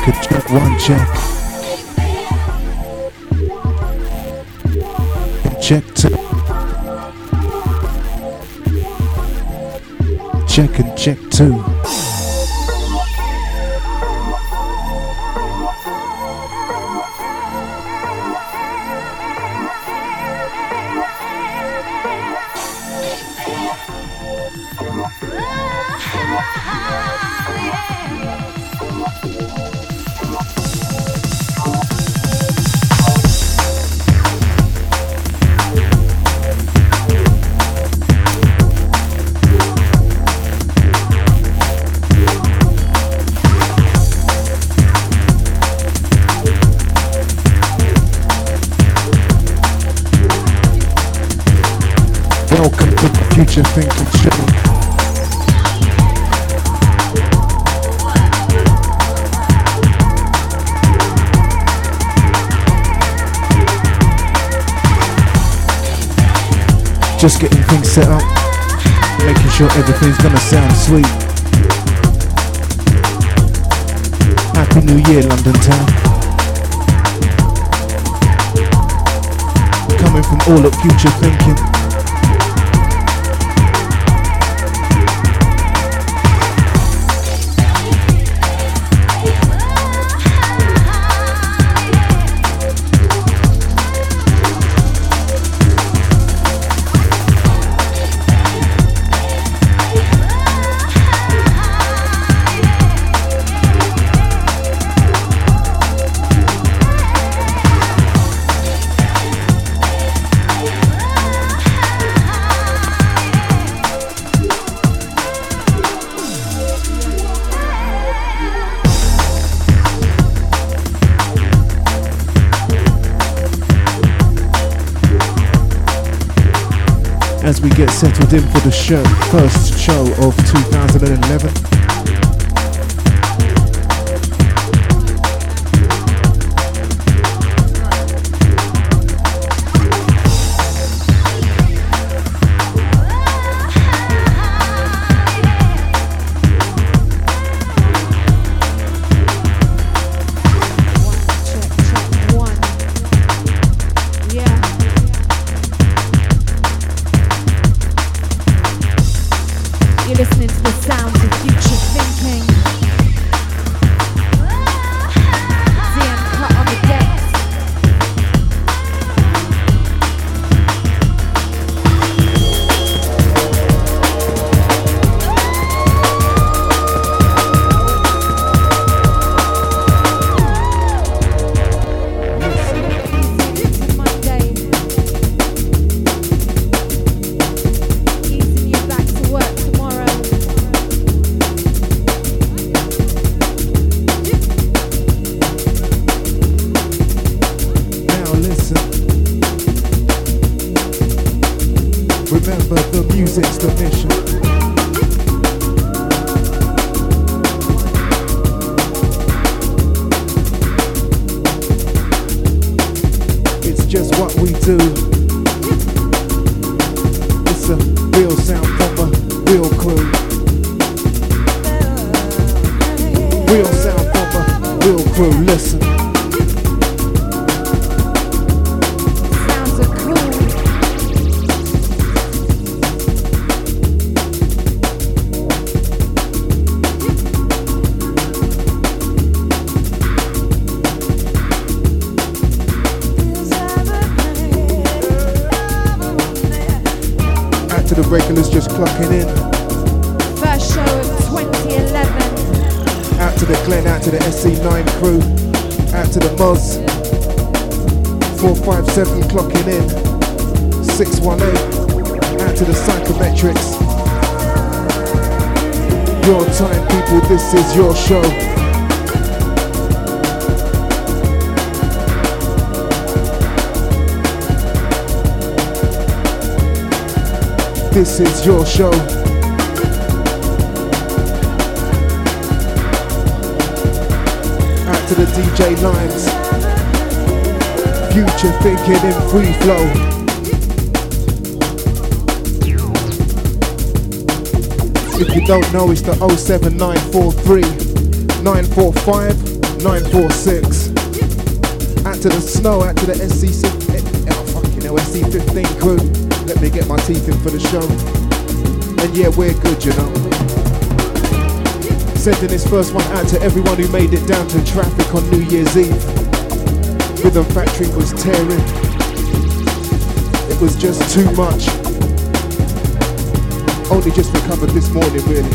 check, one check. Check two. Check and check two. Welcome to the Future Thinking Show. Just getting things set up, making sure everything's gonna sound sweet. Happy New Year, London Town. Coming from all at Future Thinking. As we get settled in for the show, first show of 2011. Regulars just clocking in. First show of 2011. Out to the Glen, out to the SC9 crew, out to the Moz. 457 clocking in. 618. Out to the Psychometrics. Your time, people. This is your show. This is your show. Out to the DJ Limes. Future Thinking in free flow. If you don't know, it's the 07943 945 946. Out to the snow, out to the SC15 crew. Let me get my teeth in for the show. And yeah, we're good, you know. Sending this first one out to everyone who made it down to traffic on New Year's Eve. Rhythm Factory was tearing. It was just too much. Only just recovered this morning, really.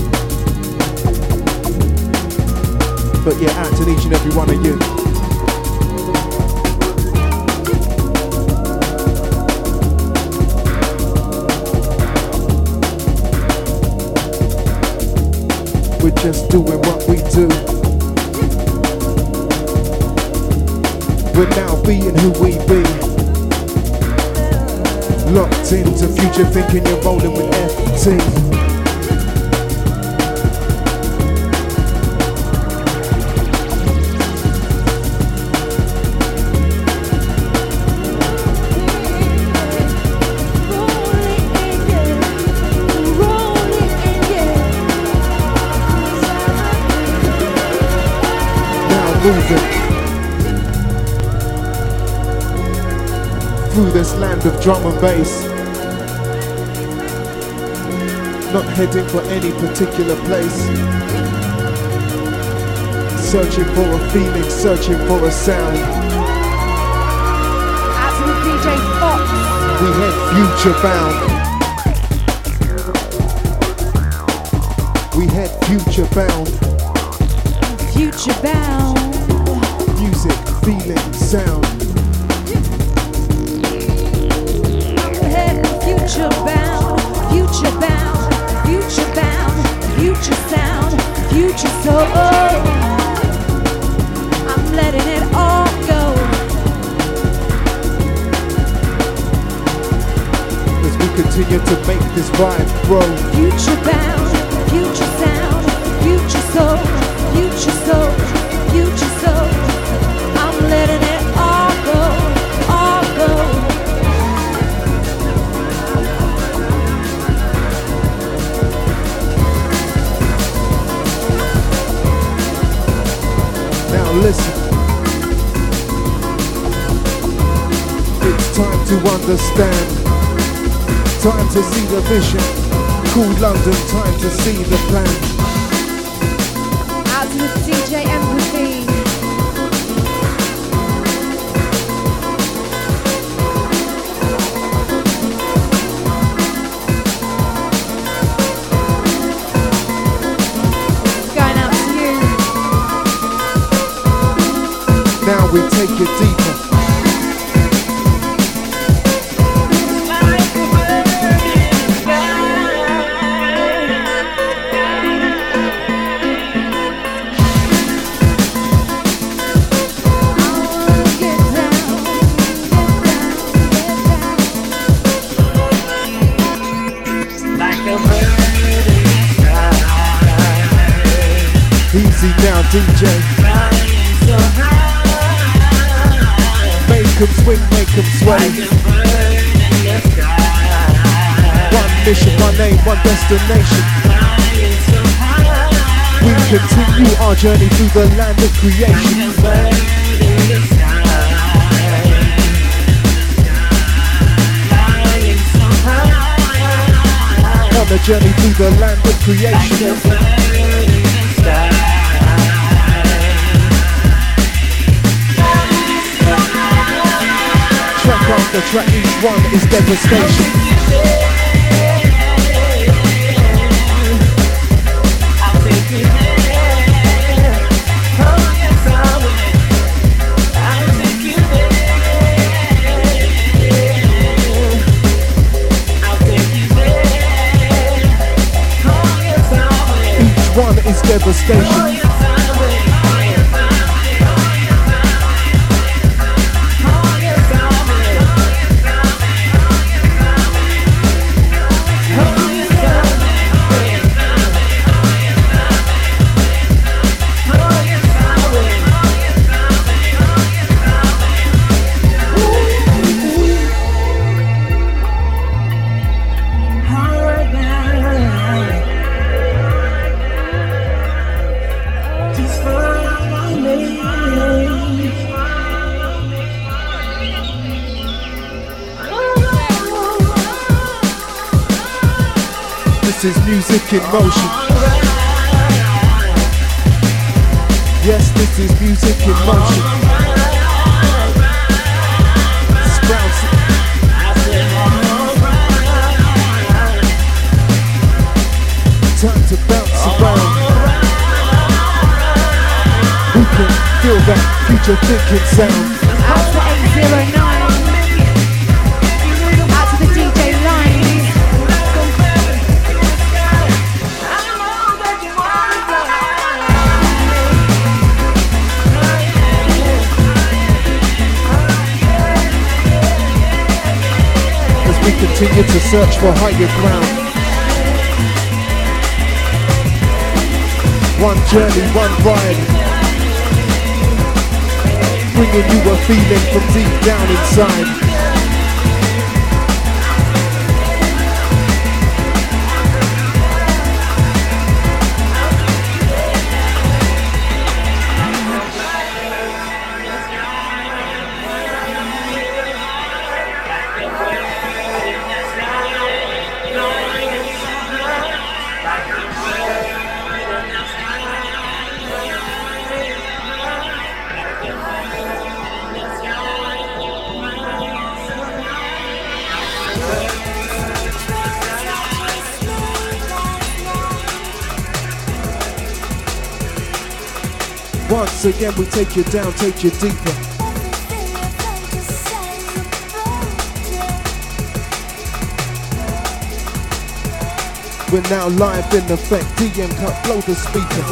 But yeah, out to each and every one of you. We're just doing what we do. We're now being who we be. Locked into future thinking, you're rolling with FT. Moving through this land of drum and bass, not heading for any particular place, searching for a feeling, searching for a sound. Absolute DJ Fox. We head future bound. We head future bound. Future bound. Music, feeling, sound. Future bound, future bound, future bound, future sound, future soul. I'm letting it all go. As we continue to make this vibe grow. Future bound, future sound, future soul, future soul, future soul. I'm letting it all go, all go. Now listen. It's time to understand. Time to see the vision. Cool London, time to see the plan. Out to the DJ Empathy. Going out to you. Now we take it deeper. Easy now, DJ. Make 'em swing, make 'em sway. One mission, one aim, one destination. We continue our journey through the land of creation. On a journey through the land of creation. Track after track, each one is devastation. Each one is devastation. This is music in motion. Yes, this is music in motion. Sprouts. Time to bounce around. We can feel that future thinking sound. Out to 809. Out to the DJ line. As we continue to search for higher ground. One journey, one ride. Bringing you a feeling from deep down inside. Once again we take you down, take you deeper. We're now live in effect. DM cut, blow the speaker.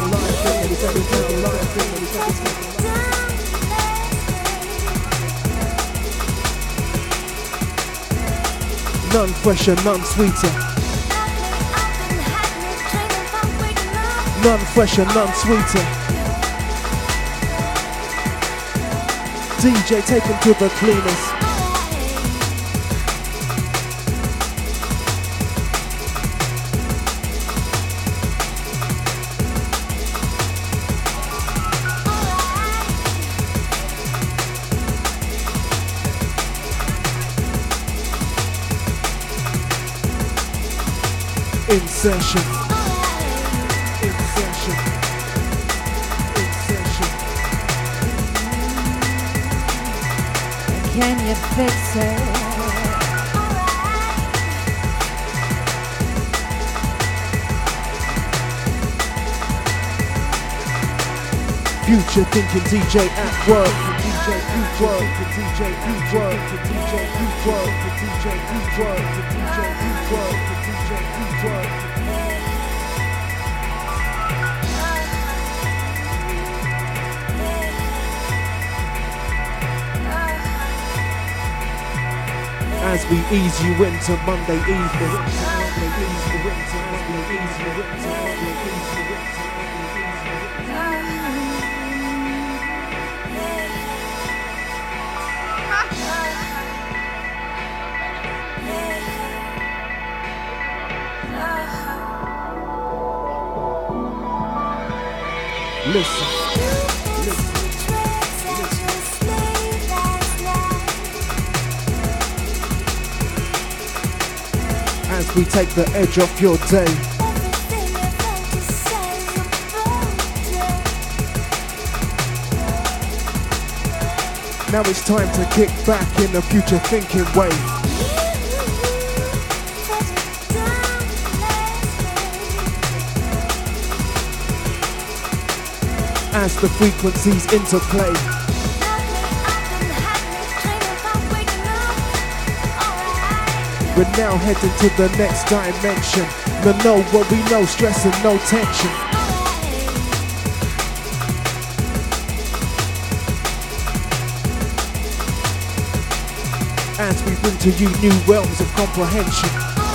None fresher, none sweeter. None fresher, none sweeter. DJ, take him to the cleaners. In session. In session. In session. Can you fix it? Future thinking DJ at work. DJ you work. DJ you work. DJ you work. DJ you work. DJ you work. DJ you work. As we ease you into Monday evening. Listen. As we take the edge off your day. Now it's time to kick back in a future thinking way. As the frequencies interplay. We're now heading to the next dimension. The know what we know, stress and no tension. As we bring to you new realms of comprehension.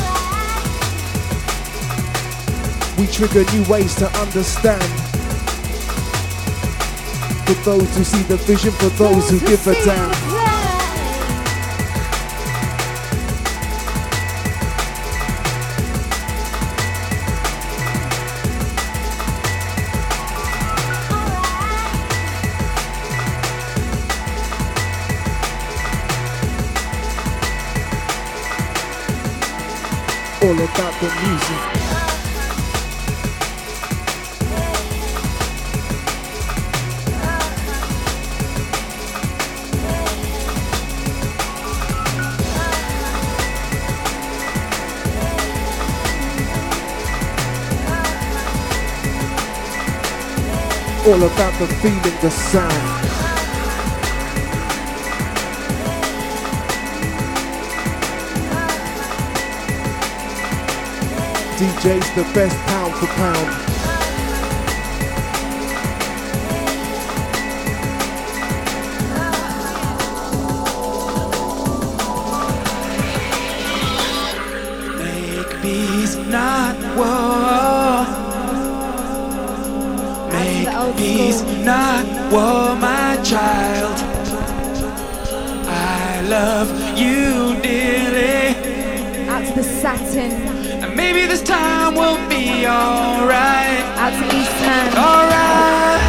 We trigger new ways to understand. For those who see the vision, for those who give a damn. All about the music. all about the feeling, the sound. DJ's the best pound for pound. Make peace, not war. Make peace, not war, my child. I love you dearly. Out to the Satin. And maybe this time will be alright. Out to Eastman. Alright.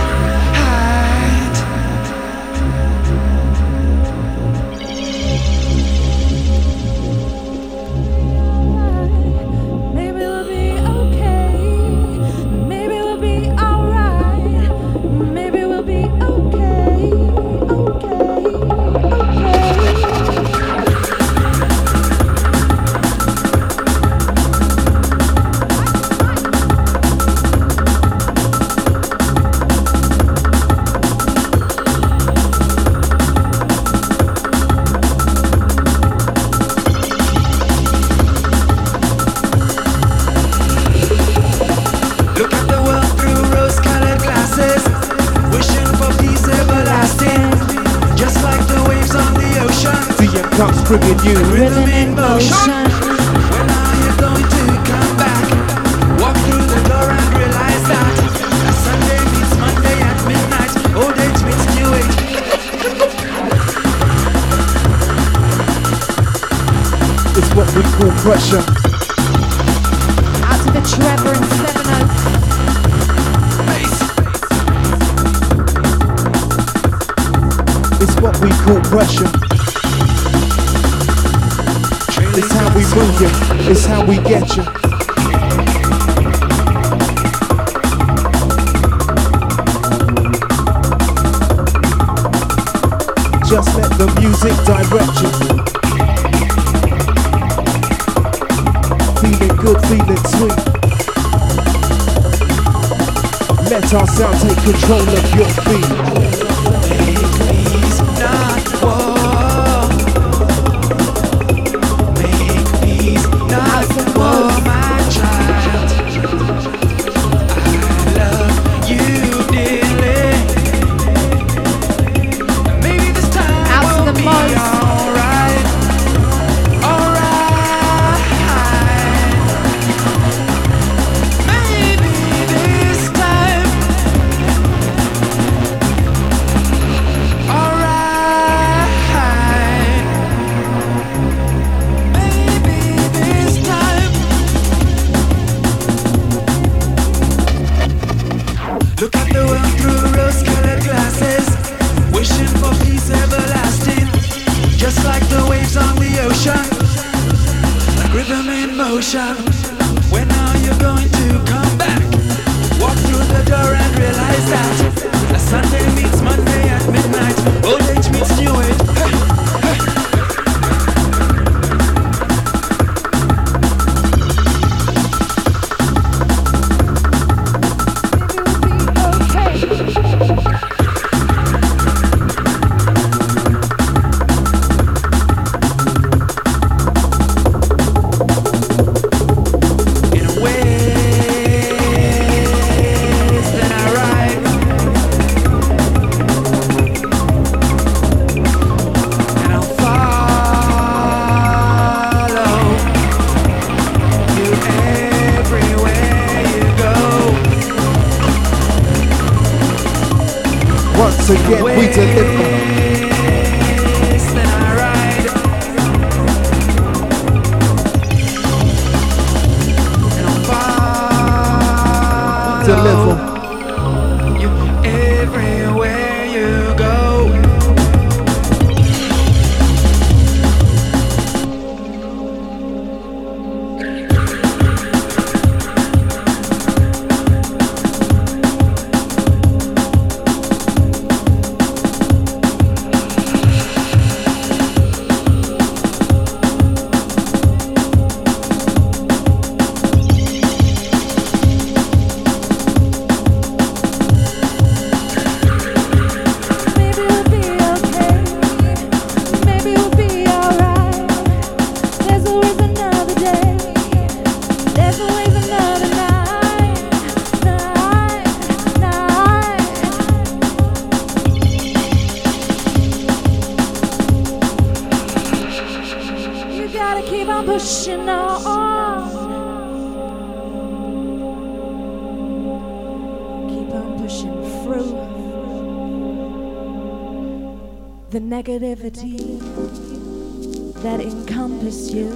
Maybe we'll be okay. Maybe we'll be alright. Maybe we'll be okay. Look at the world through rose-colored glasses, wishing for peace everlasting, just like the waves on the ocean. DM Cups bringing you Rhythm in motion. When are you going to come back? Walk through the door and realize that a Sunday meets Monday at midnight. Old age meets new age. It's what we call pressure. Out to the Trevor and Seven Oaks. It's what we call pressure. It's how we move you. It's how we get you. Just let the music direct you. Feeling good, feeling sweet. Let our sound take control of your feet. Peace, not war. Make peace, not war, my child. I love you dearly. Maybe this time Out to will the be Moz. alright. Alright. Maybe this time. Alright. Maybe this time. Look at the world through rose-colored glasses, wishing for peace everlasting, just like the waves on the ocean, like rhythm in motion. When are you going to come back? Walk through the door and realize that a Sunday meets Monday at midnight. Old age meets new age. Hey, hey. In a ways that I ride, and I'll follow you everywhere you go. Once again, we deliver. Ways that I ride, and I'll follow Deliver. you everywhere you go. pushing on. Keep on pushing through the negativity that encompass you.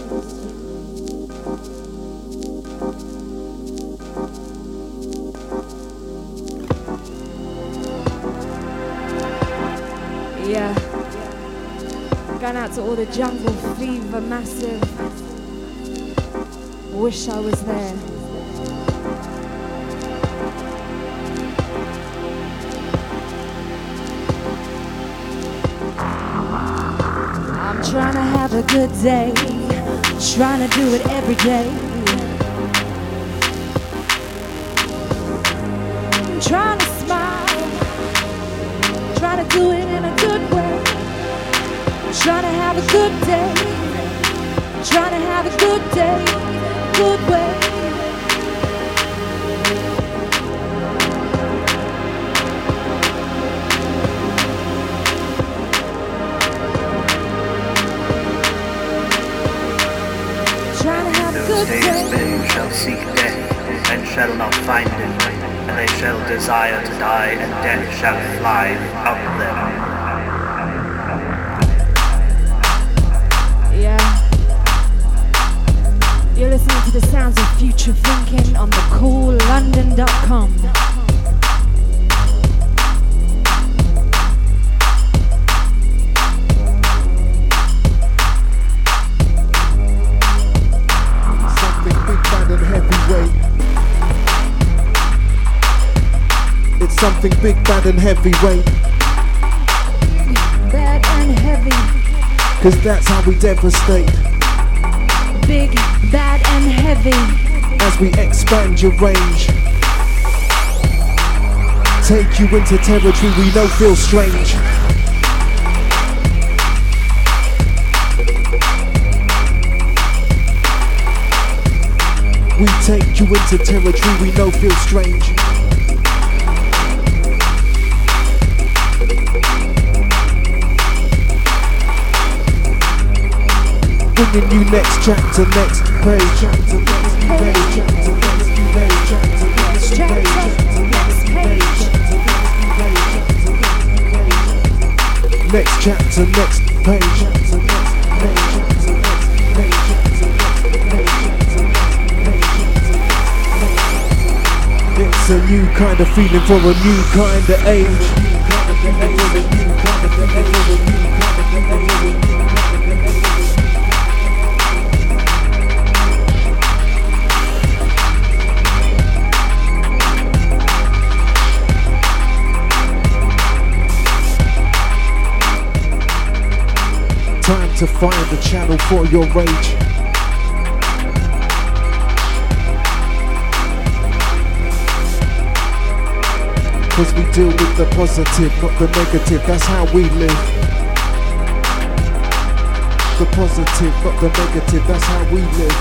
Yeah. Going out to all the Jungle Fever massive. Wish I was there. I'm trying to have a good day. Trying to do it every day. I'm trying to smile. Trying to do it in a good way. Trying to have a good day. Trying to have a good day. Good way. Trying to have a good day. Men shall seek death and shall not find it, and they shall desire to die, and death shall fly out them. You're listening to the sounds of future thinking on thecoollondon.com. Something big, bad and heavyweight. It's something big, bad and heavyweight. Bad and heavy. 'Cause that's how we devastate. Big, bad and heavy. As we expand your range, take you into territory we know feels strange. We take you into territory we know feels strange. Bringing you next chapter, next page. Chapter, next page. Chapter, next page. Chapter, next page. Next chapter, next page. Chapter, next page. It's a new kind of feeling for a new kind of age. Time to find a channel for your rage. Cause we deal with the positive, not the negative, that's how we live. The positive, not the negative, that's how we live.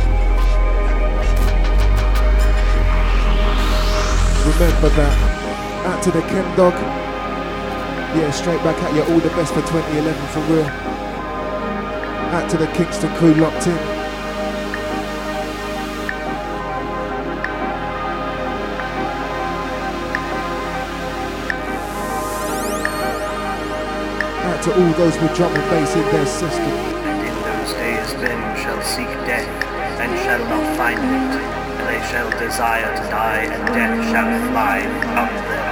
Remember that. Out to the Ken Dog. Yeah, straight back at you, all the best for 2011 for real. Out to the Kingston crew locked in. Out to all those with drum and bass in their system. And in those days men shall seek death and shall not find it, and they shall desire to die, and death shall fly out them.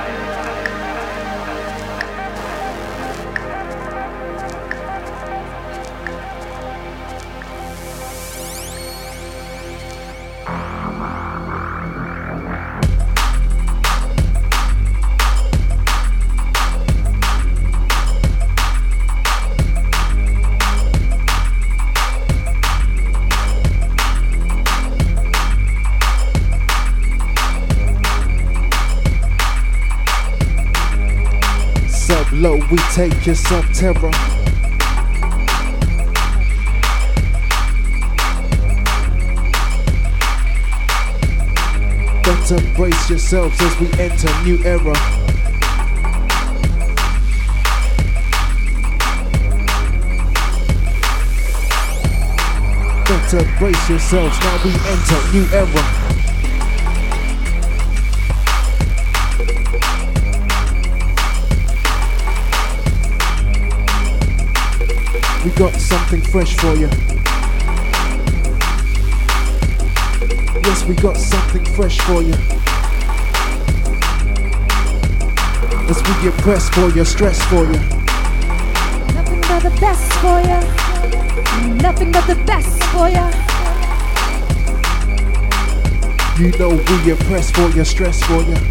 Low, we take your sub-terror. Better brace yourselves as we enter new era. better brace yourselves. Now we enter new era. We got something fresh for you. Yes, we got something fresh for you. As we get pressed for you, stress for you. Nothing but the best for you. Nothing but the best for you. You know we get pressed for you, stress for you.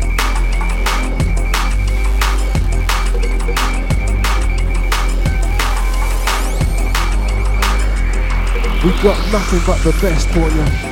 We got nothing but the best for you.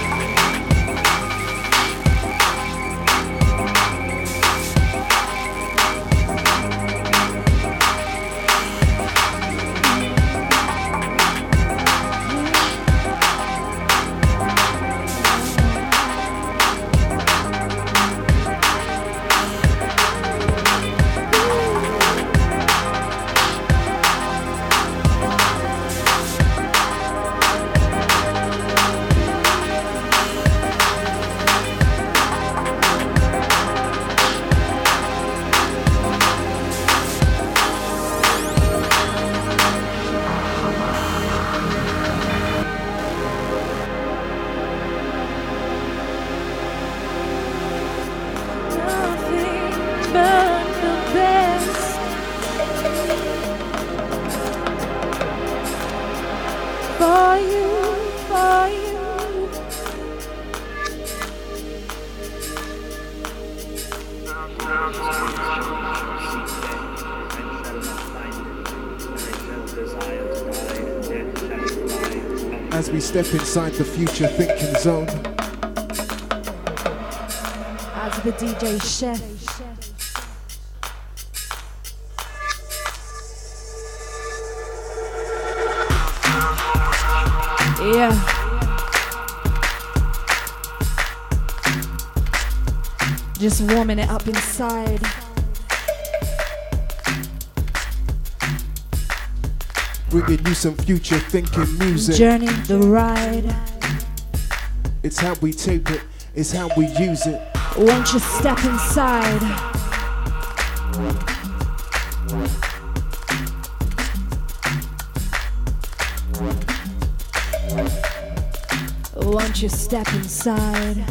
As we step inside the future thinking zone. As the DJ Chef. Yeah. Just warming it up inside. Bringing you some future thinking music. Journey, the ride. It's how we tape it, it's how we use it. Won't you step inside? Won't you step inside?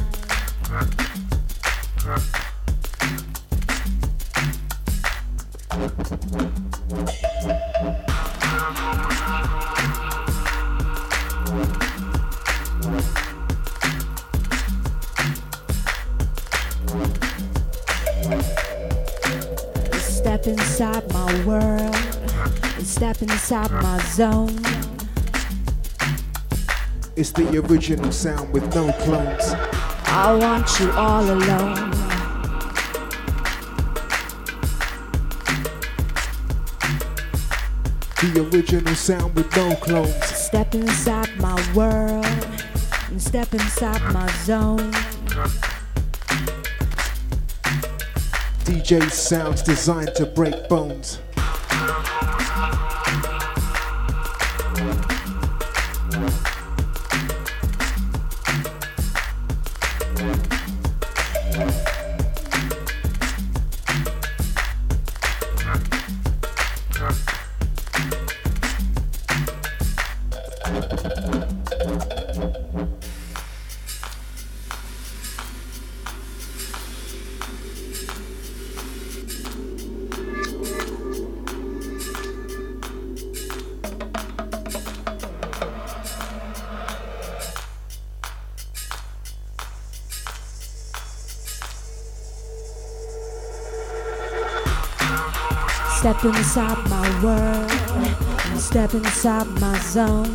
Step inside my world, step inside my zone. It's the original sound with no clones. I want you all alone. The original sound with no clones. Step inside my world and step inside my zone. DJ sounds designed to break bones. Step inside my world and step inside my zone.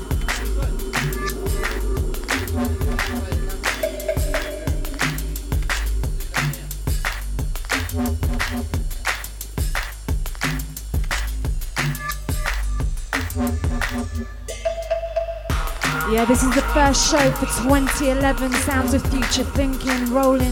Yeah, this is the first show for 2011. Sounds of Future Thinking rolling.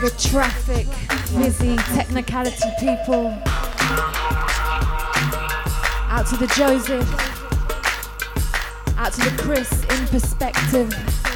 the traffic, busy technicality people. Out to the Joseph. Out to the Chris in perspective.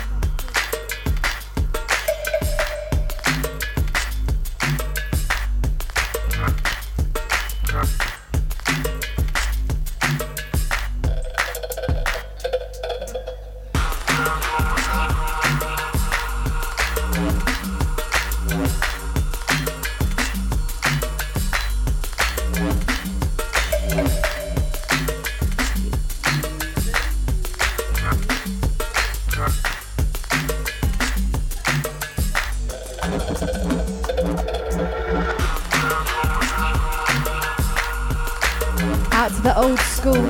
Out to the old school.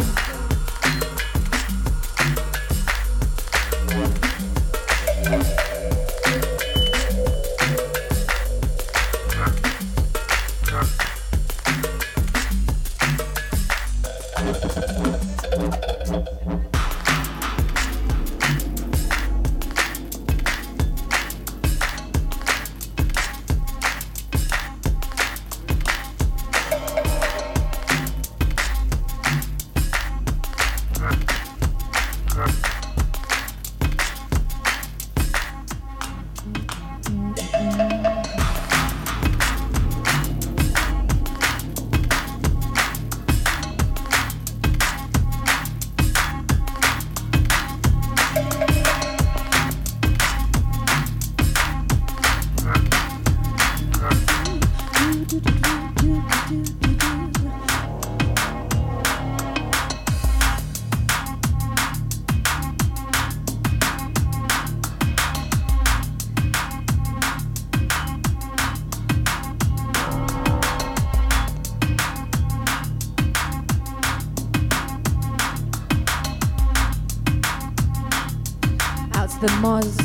The Moz.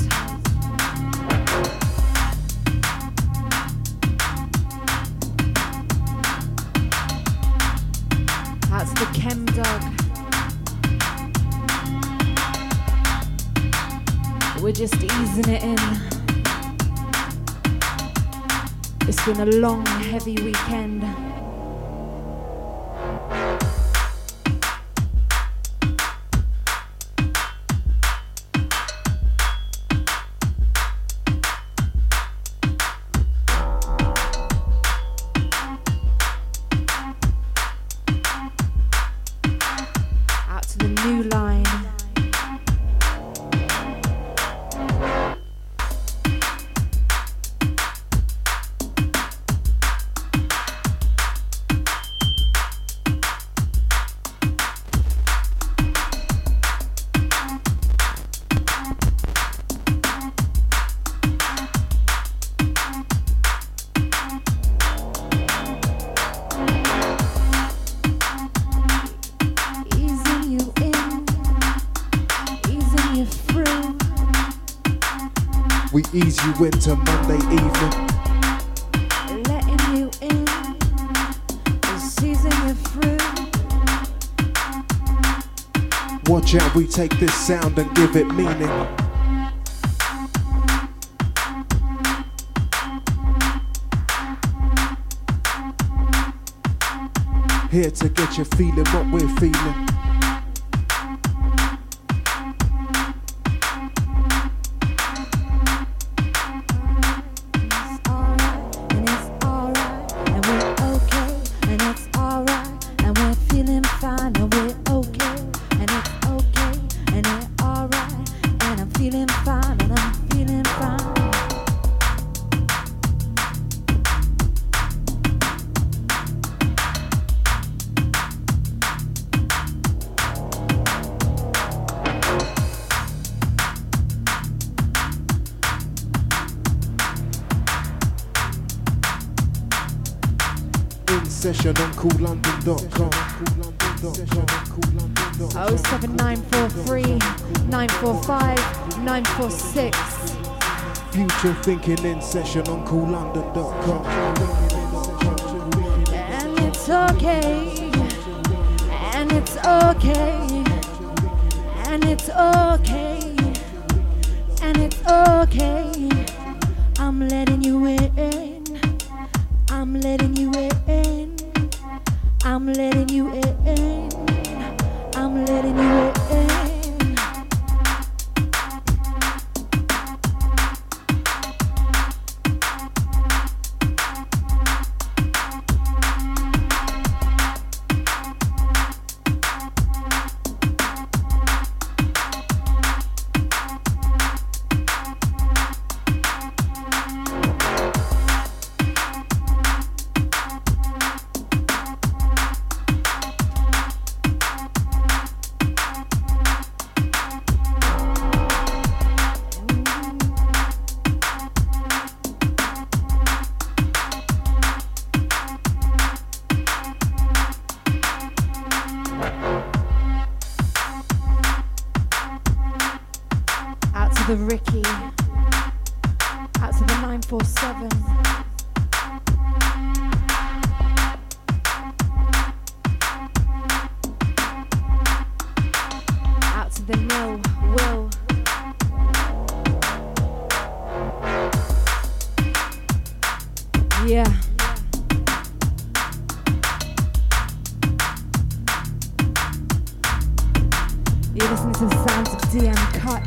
That's the Chem Dog. We're just easing it in. It's been a long, heavy weekend. We ease you into Monday evening. Letting you in, season you through. Watch out, we take this sound and give it meaning. Here to get you feeling what we're feeling. Session on coollondon.com. 07943 945 946. Future thinking in session on coollondon.com. And it's okay. And it's okay. And it's okay. And it's okay. I'm I'm letting you in. I'm letting you in. I'm letting you in. I'm letting you in. The Ricky, out to the 947. Out to the Nil, Will. Yeah. You're listening to the sounds of DM Cut.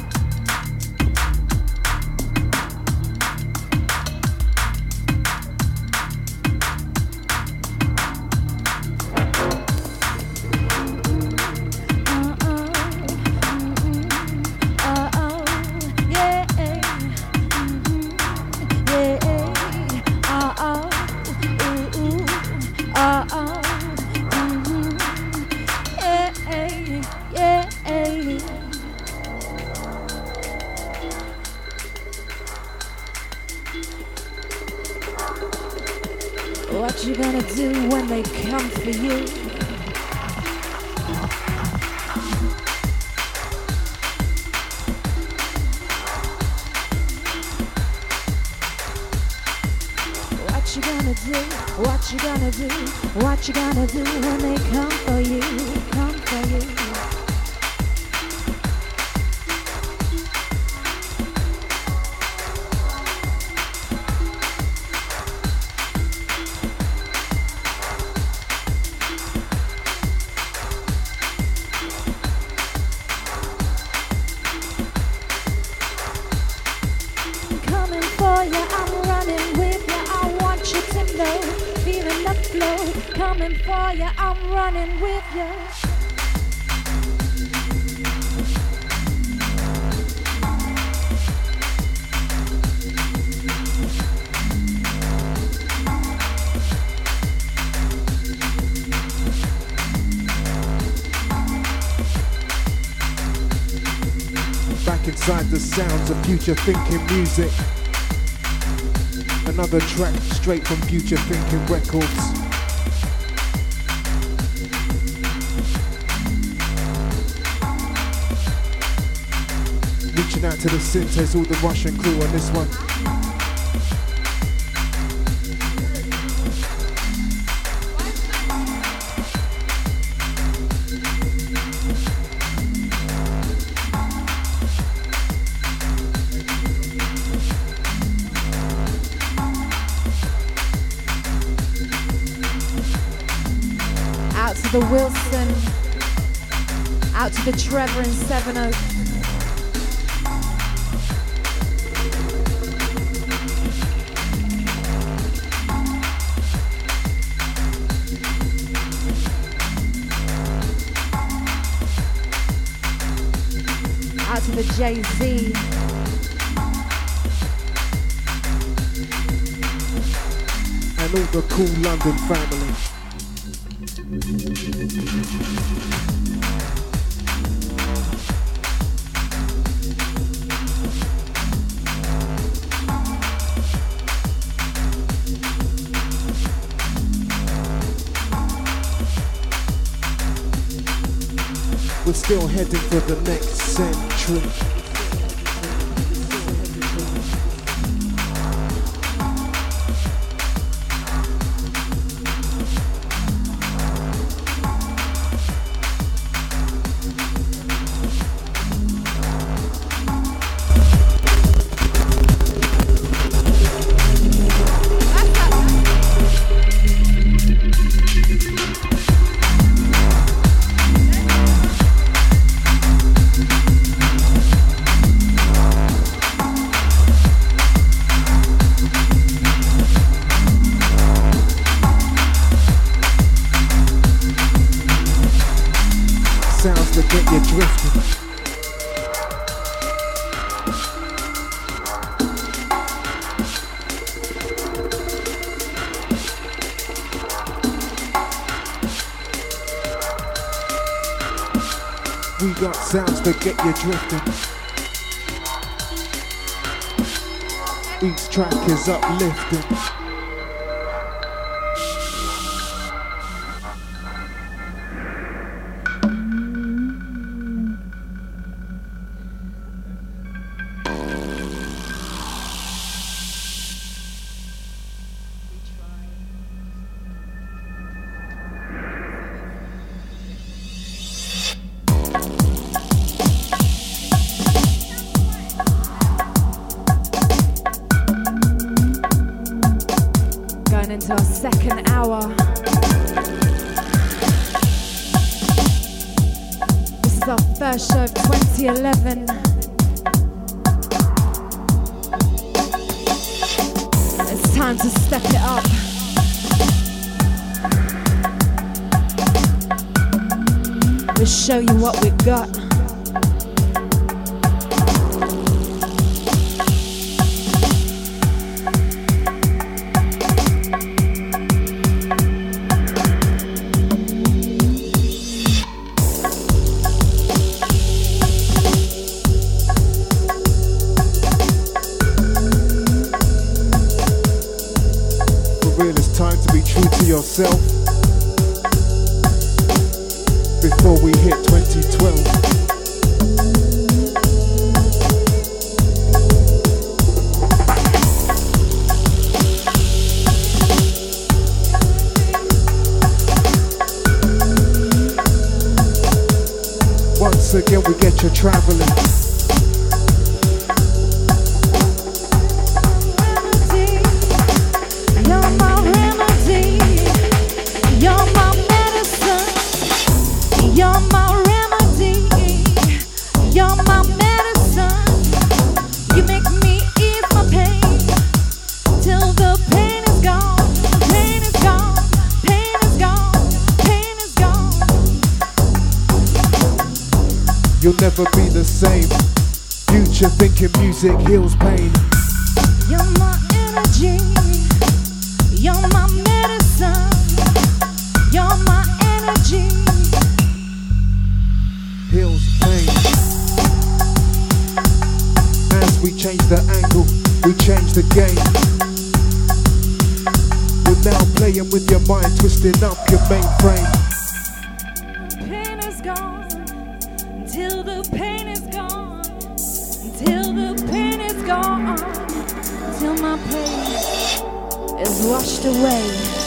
What you gonna do when they come for you? What you gonna do? What you gonna do? What you gonna do when they come for you? Come for you. Coming for you, I'm running with you. Back inside the sounds of Future Thinking music. Another track straight from Future Thinking Records. Reaching out to the Synths, all the Russian crew on this one. Out to the Wilson, out to the Trevor in Seven Oaks. Out to the Jay-Z. And all the cool London family. We're still heading for the next century. sounds that get you drifting. We got sounds that get you drifting. Each track is uplifting. Into our second hour. This is our first show of 2011. It's time to step it up. We'll show you what we got. Yourself before we hit 2012. Once again we get you traveling. You'll never be the same. Future thinking music heals pain. You're my energy. You're my medicine. You're my energy. Heals pain. As we change the angle, we change the game. You're now playing with your mind, twisting up your mainframe. Pain is gone. Till the pain is gone, till the pain is gone, till my pain is washed away,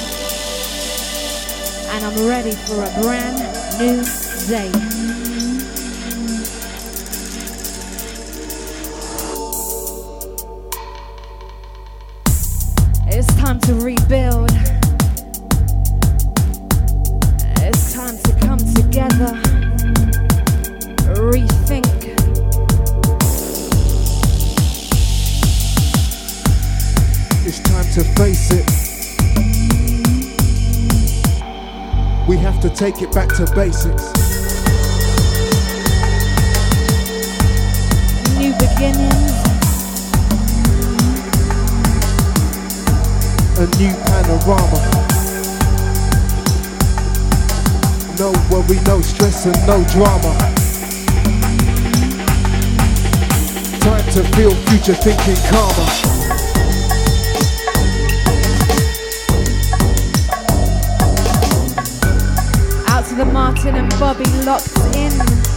and I'm ready for a brand new day. It's time to rebuild. It's time to come together. Rethink. It's time to face it. We have to take it back to basics. New beginnings. A new panorama. No worry, no stress and no drama. Time to feel future thinking calmer. Out to the Martin and Bobby locked in.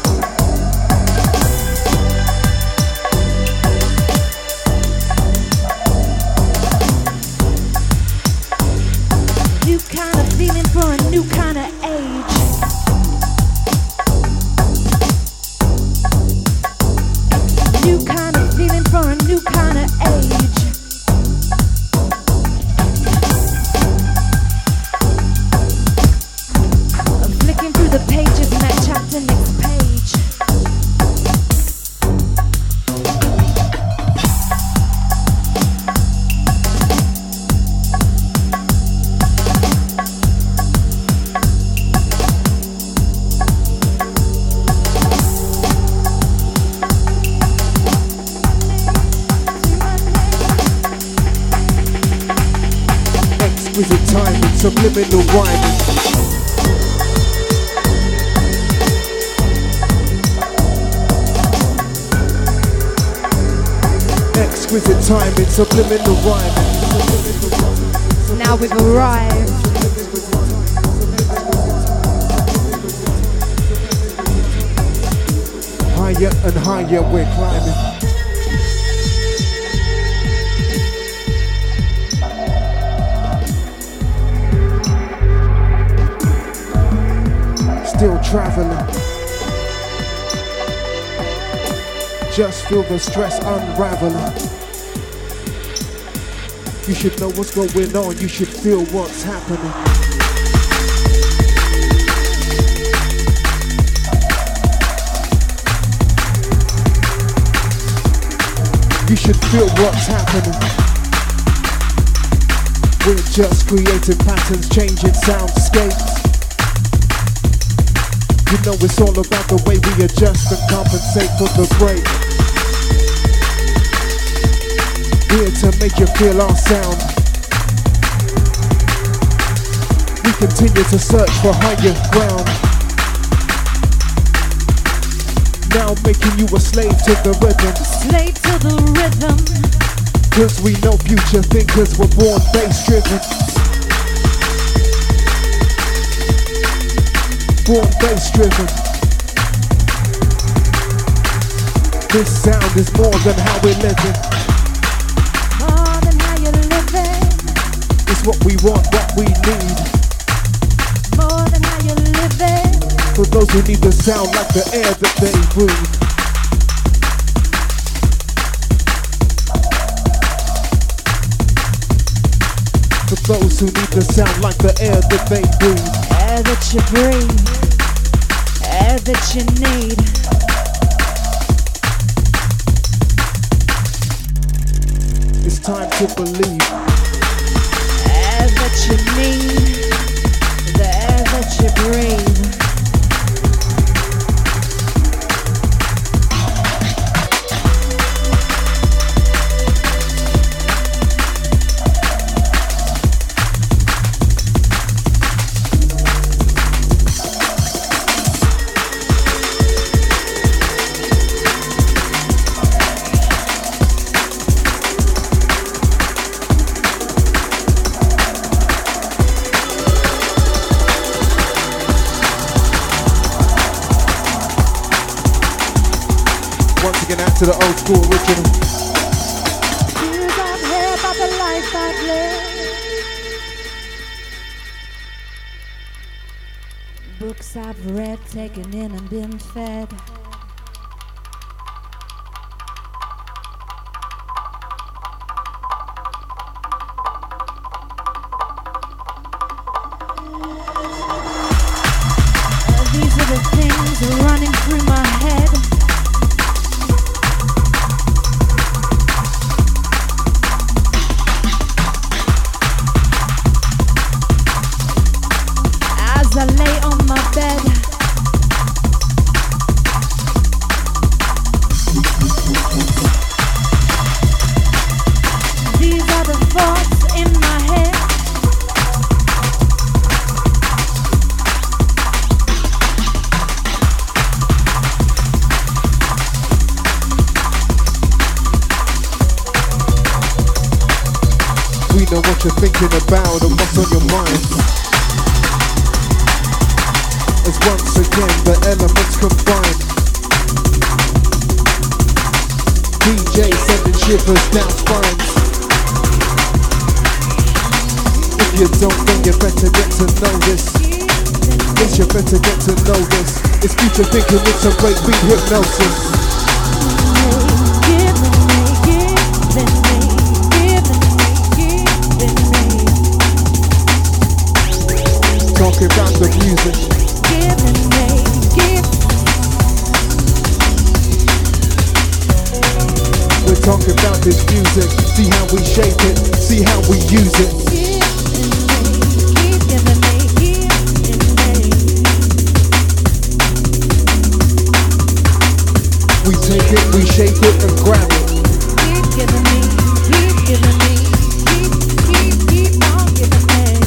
New kind of feeling for a new kind of age. New kind of feeling for a new kind of age. I'm flicking through the pages, next chapter, next page. Exquisite timing, subliminal rhyming. Exquisite timing, subliminal rhyming. Now we've arrived. Higher and higher we're climbing. Still traveling. Just feel the stress unraveling. You should know what's going on, you should feel what's happening. You should feel what's happening. We're just creating patterns, changing soundscapes. You know it's all about the way we adjust and compensate for the break. Here to make you feel our sound. We continue to search for higher ground. Now making you a slave to the rhythm. Slave to the rhythm. Cause we know future thinkers were born bass driven. Born bass driven. This sound is more than how we're living. More than how you're living. It's what we want, what we need. More than how you're living. For those who need the sound like the air that they breathe. For those who need the sound like the air that they breathe. Air that you breathe. Air that you need. It's time to believe. Air that you need. The air that you breathe. To the old school original. Years I've heard about the life I've lived. Books I've read, taken in and been fed. These are the things running through my head. I lay on my bed. These are the thoughts in my head. We know what you're thinking about and what's on your mind. As once again the elements combine. DJ sending shivers down spines. If you don't know, you better get to know this. Yes, you better get to know this. It's future thinking, it's a great beat hypnosis. Talking about the music. We're talking about this music. See how we shape it. See how we use it. We take it, we shape it and grab it. Keep giving me, keep giving me, keep on giving me.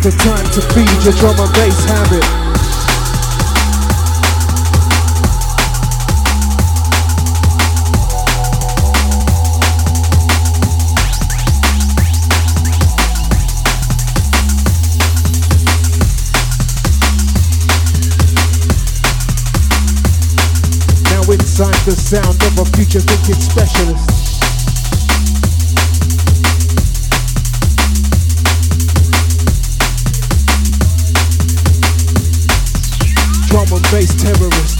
the time to feed your drum and bass habit. Now inside the sound of a future thinking specialist. Drum and bass terrorist,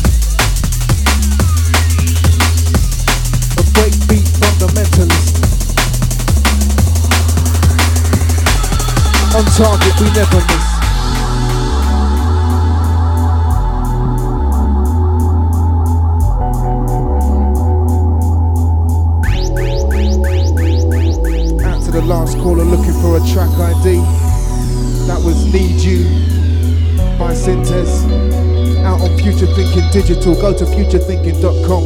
a breakbeat fundamentalist. On target, we never miss. Out to the last caller looking for a track ID. That was Need You by Synthes. Out on Future Thinking Digital, go to futurethinking.com.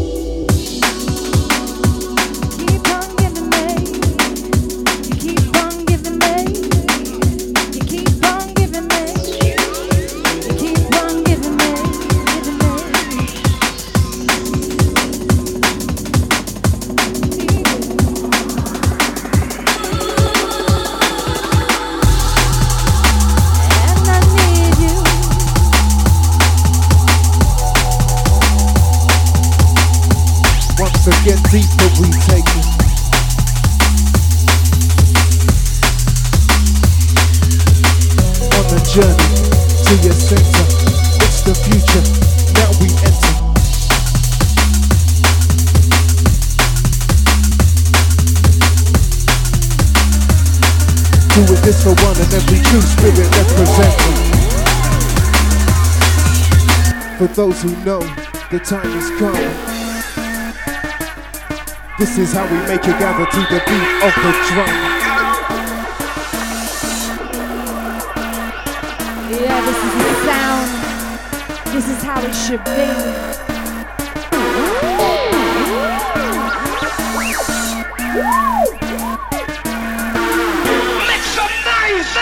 Keep on giving me, you keep on giving me, you keep on giving me, you keep on giving me, and I need you. Once again, deeper we take it. On the journey to your center, it's the future, now we enter. Doing this for one and every true spirit representing. For those who know, the time is come. This is how we make you gather to the beat of the drum. Yeah, this is the sound. This is how it should be. Make some noise.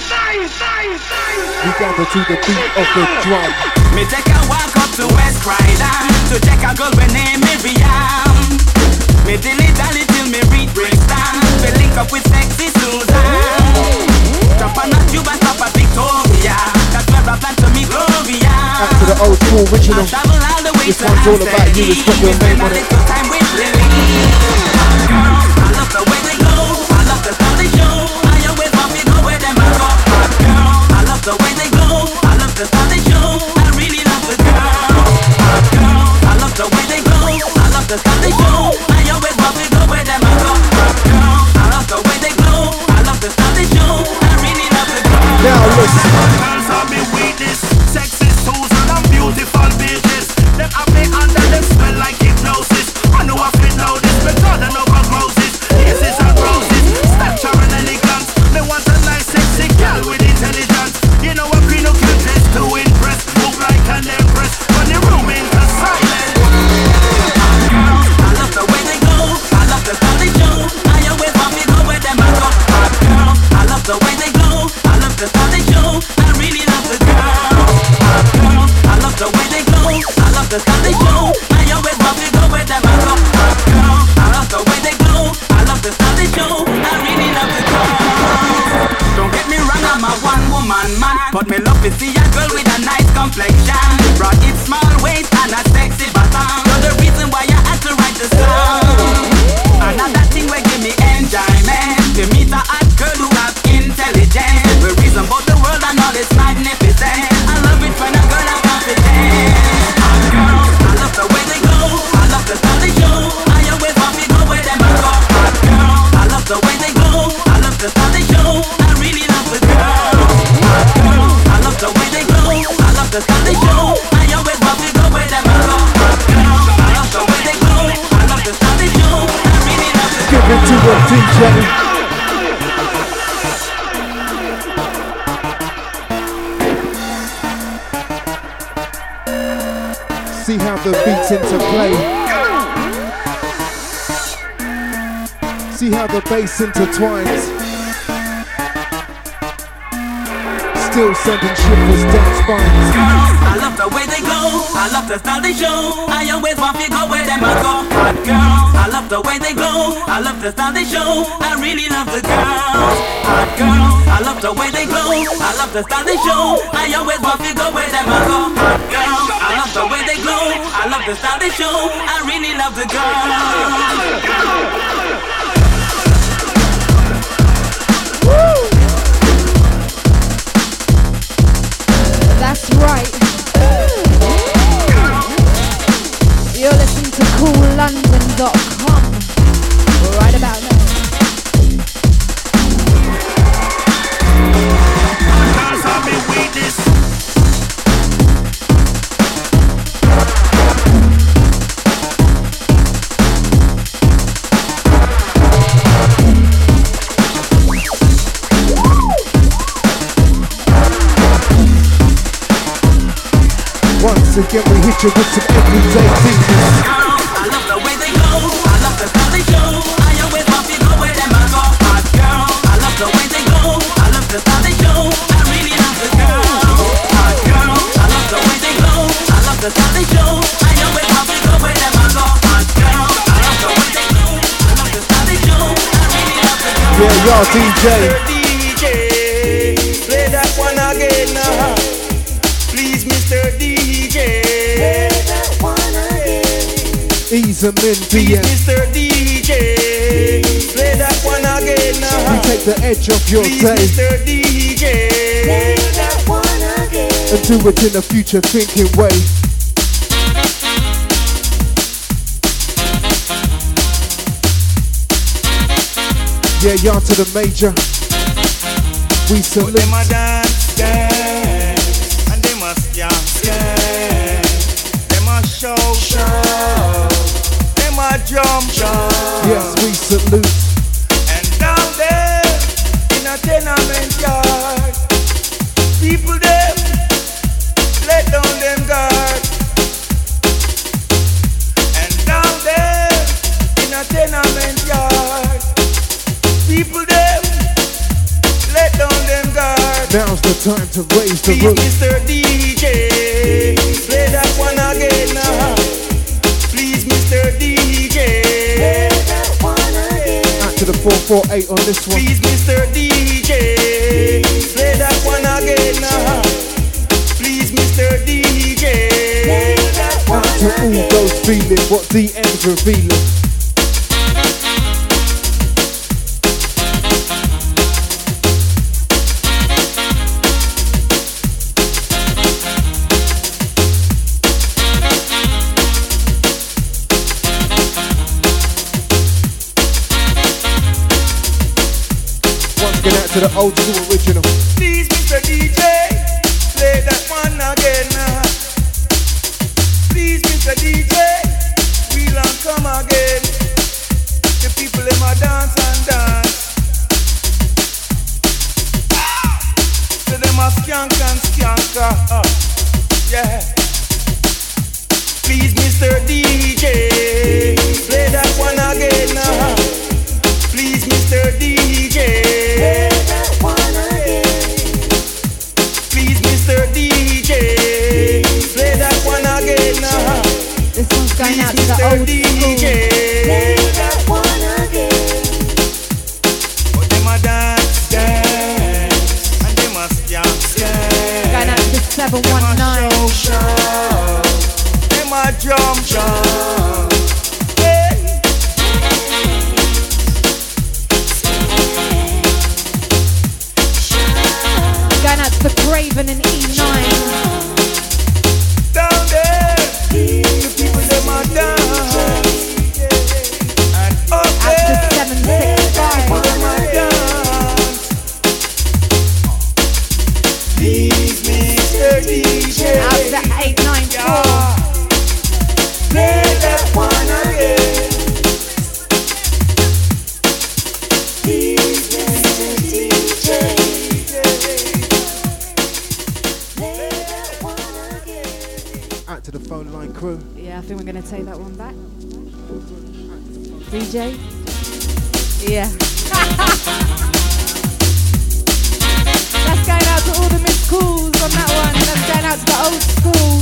We gather to the beat of the drum. Me take a walk up to West Croydon to check a girl with name Miriam. Me dilly-dally till me reach Brixton. Me link up with sexy Susan. Jump on a tube and stop at Victoria. That's where I plan to meet Gloria. Out to the old school original. I travel all the way This to one's all about you, it's got your name on it. Spend a little time with Lily. Girls, I love the way they go. I love the style they show. I always want me go where them I go. Girls, I love the way they go. I love the style they show. I really love the girls. Girls, I love the way they go. I love the style they show. I always want me go where them I go. Girls, I love the way they go. I love the style they show. I really love the girls. Now listen. Girls have me weakness, sexy Susan and beautiful bitches. Them have me under them smell like hypnosis. I know I fit know this, but God I know about roses. Yeses and roses, stature and elegance. Me want a nice sexy girl with intelligence. You know a queen who can dress to impress, move like an empress. When the room into silence. Girls, I love the way they go. I love the style they show. I always want me go where them I go. Girls, I love the way they go. I love the style they show. I really love the girls. Girls, I love the way they go. I love the style they show. I always want me go where them I go. Girls, I love the way they go. I love the style they show. I really love the girls. Don't get me wrong, I'm a one-woman man, but me love to see a girl with a nice complexion, broad hips, small waist, and a sexy bottom. You're the reason why I had to write the song. Another thing will give me enjoyment, to meet a hot girl who has intelligence. The reason about the world and all is magnificent. I love it when a girl has confidence. Girls, I love the way they go. I love the style they show. I always want me go where them I go. Girls, I love the way they go. I love the style they show. I really love the girls. Girls, I love the way they go. I love the style they show. I always want me go where them I go. Girls, I love the way they go. I love the style they show. I really love the Give it to the DJ. See how the beats interplay. See how the bass intertwines. Still sending shivers down spines. Girls, I love the way they glow. I love the style they show. I always want to go where them I go. Hot girls, I love the way they glow. I love the style they show. I really love the girls. Hot girls, I love the way they glow. I love the style they show. I always want to go where them I go. Hot girls, I love the way they glow. I love the style they show. I really love the girls. That's right. You're listening to CoolLondon.com right about now. Girls, I've been witness. Once again we hit you with some everyday things. Girls, I love the way they glow. I love the style they show. I always want to go where them I go. Hot girls, I love the way they glow. I love the style they show. I really love the girls. Hot girls, I love the way they glow. I love the style they show. I always want to go where them I go. Hot girls, I love the way they glow. I love the style they show. I really love the girls. Yeah, y'all DJ. DJ, play that one again now. Please, Mr. DJ. Play that one again. Ease them in, Please, DM. Mr. DJ. Play that one again now. We take the edge off your Please, day Mr. DJ. Play that one again. and do it in a future thinking way. Yeah, y'all to the major. We salute. Them a dance, dance, and they must dance, dance. Them a show, show. Them a jump, jump. Yes, we salute. And down there in a tenement yard, people them let down them guard. And down there in a tenement yard, people them let down them guard. Now's the time to raise the Please, roof. Mr. DJ, play that one again now. Please, Mr. DJ, play that one again. Out to the 448 on this one. Please, Mr. DJ, play that one again now. Please, Mr. DJ, play that one Out to all those feeling what the end's revealing. Get out to the old school original. Please, Mr. DJ, play that one again now. Please, Mr. DJ, we'll come again. The people in my dance and dance. So them a skank and skanker. Yeah. Please, Mr. DJ, play that one again now. Please, Mr. DJ, play that one again. Please, Mr. DJ, play that one again now. This one's going out to Please, the Mr. old DJ, school. play that one again. But them a dance, dance, and they must dance, dance. Going out to the 719. Show, them a jump, jump. Hey. Going out to the Craven and E9. Down there, the people them a dance, and up Out to there, the people 765. them a dance. Please, Mr. DJ, Out to the 894. yeah. Play that one again. Please, Mr. DJ, play that one again. Out to the phone line crew. Yeah, I think we're going to take that one back. DJ? Yeah. That's going out out to all the missed calls on that one, and I'm going out to the old school.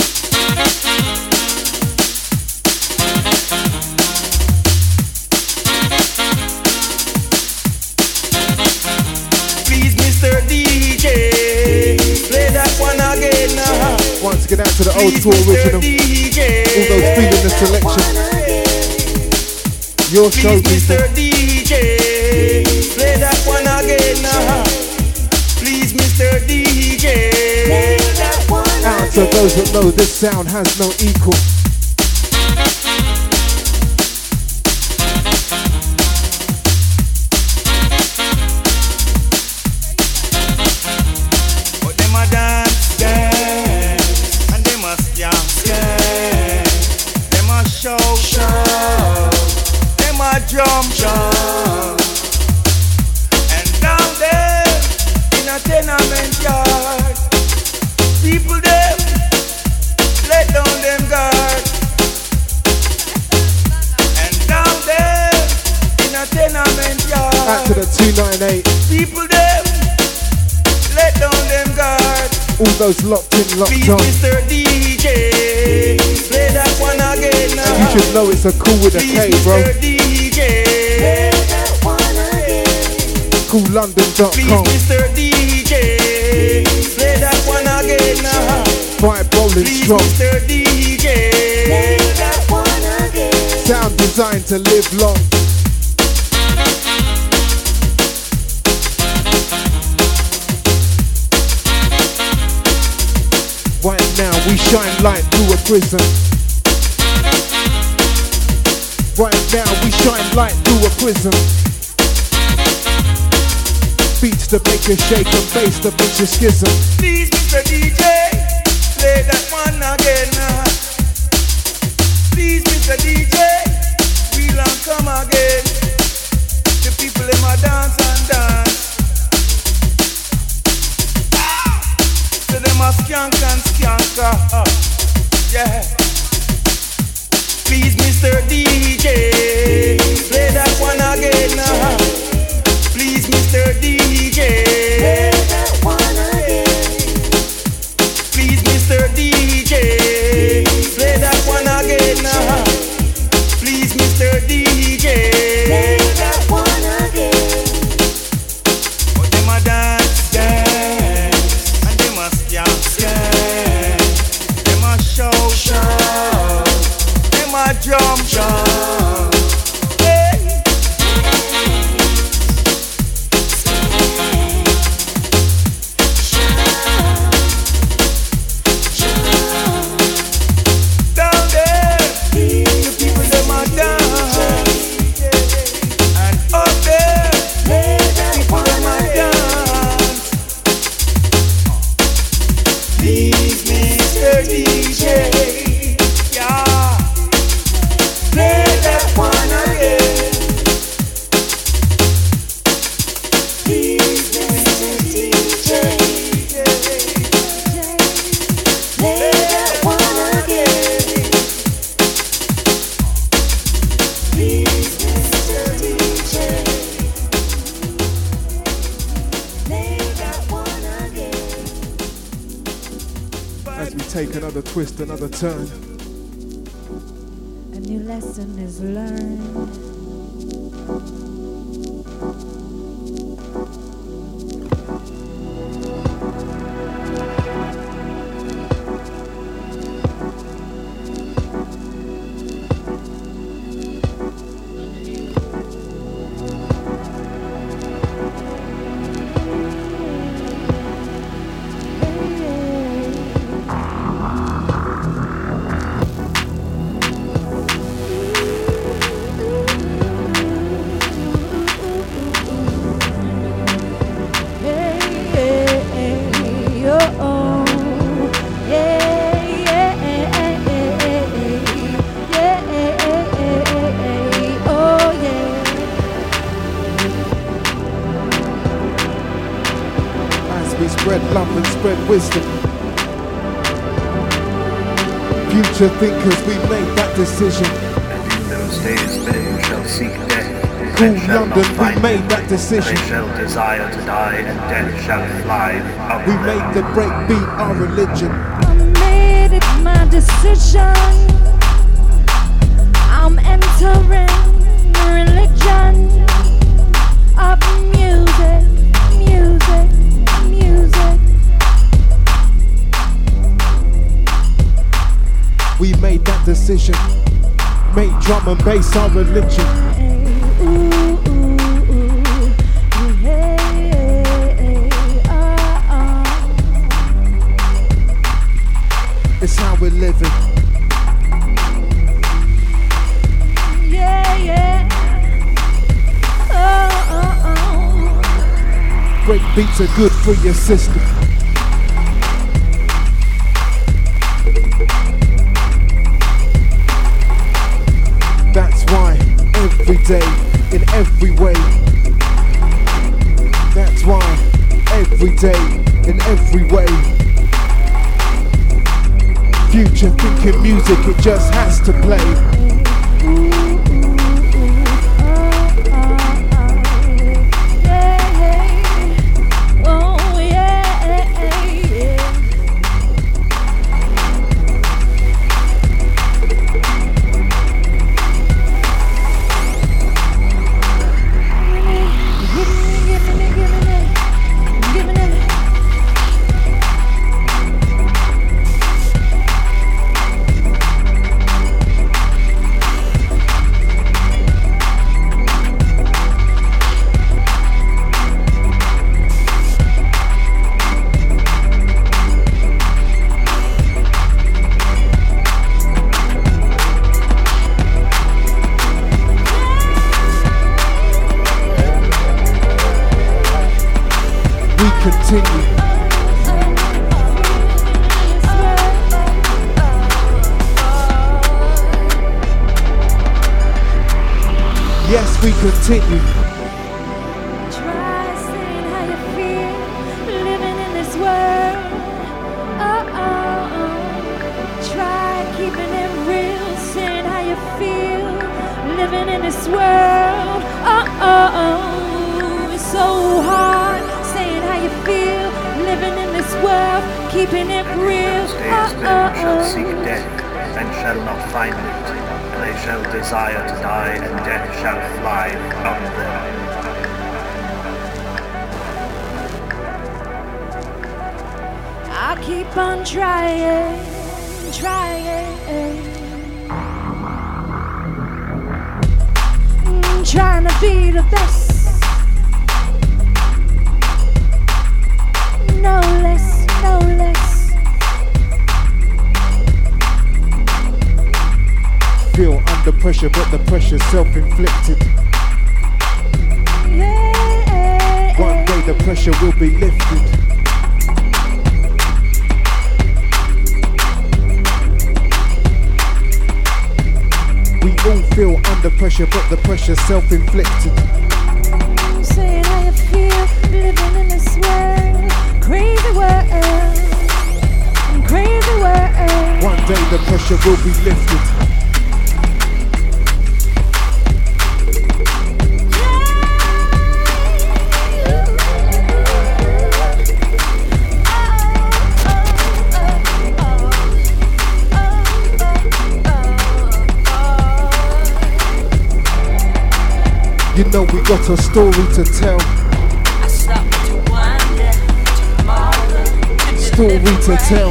Please, Mr. DJ, play that one again now. Once again, out to the old school original. All those feeling the selection. Your show, please, people. Mr. DJ, play that one again now. Please, Mr. DJ, play that one again. Out to those that know this sound has no equal. But them a dance, dance, and them a skank, them a shout, them a jump, and down there in a tenement yard, people them let down them guard, and down there in a tenement yard, Out to the 298. people them let down them guard. All those locked in, locked Please, on. Mr. DJ, play that one again now. And you should know it's a cool with a K, Please, bro. Mr. DJ, play that one again. Please, CoolLondon.com. Mr. DJ, play that one again now. Vibe rolling Please, strong. Mr. DJ, play that one again. Sound designed to live long. Right now we shine light through a prison. Right now we shine light through a prison. Beats to make you shake and bass to make you schism. Please, Mr. DJ, play that one again now. Please, Mr. DJ, we'll and come again. The people in my dance and dance. So them a skank and skanker. Yeah. Please, Mr. DJ, play that one again now. Please, Mr. DJ, play that one again. Please, Mr. DJ, play that one again now. Please, Mr. DJ, play that one again. But them a dance, dance, and them a skank, them a shout, them a jump. Hey. Down there, the people them a dance, and up there, the people them a dance. Please, Mr. DJ, yeah, play that one again. Please, Mr. DJ, play that one again. Please, Mr. DJ, play that one again. As we take another twist, another turn. A new lesson is learned. Spread love and spread wisdom. Future thinkers, we made that decision. And in those days men shall seek death rule London, we made that decision. They shall desire to die, and death shall fly up We them. made the breakbeat our religion. I made it my decision. I'm entering the religion of music, music, music. We made that decision. Made drum and bass our religion. Hey, ooh, ooh, ooh, hey, It's how we're living. yeah, yeah. Break beats are good for your system. That's why every day, in every way. That's why every day, in every way. Future thinking music, it just has to play. Continue. Yes, we continue. Try saying how you feel, living in this world. Try keeping it real, saying how you feel, living in this world. It's so hard saying how you feel, living in this world, keeping it real. Days then shall seek death, and shall not find it. And they shall desire to die, and death shall fly on them. I keep on trying, trying to be the best. No less, no less. Feel under pressure, but the pressure's self-inflicted. Yeah. One day the pressure will be lifted. We all feel under pressure, but the pressure's self-inflicted. Saying how you feel, living in this world, crazy world, crazy world. One day the pressure will be lifted. You know we got a story to tell. I stop to wonder tomorrow. Story to tell.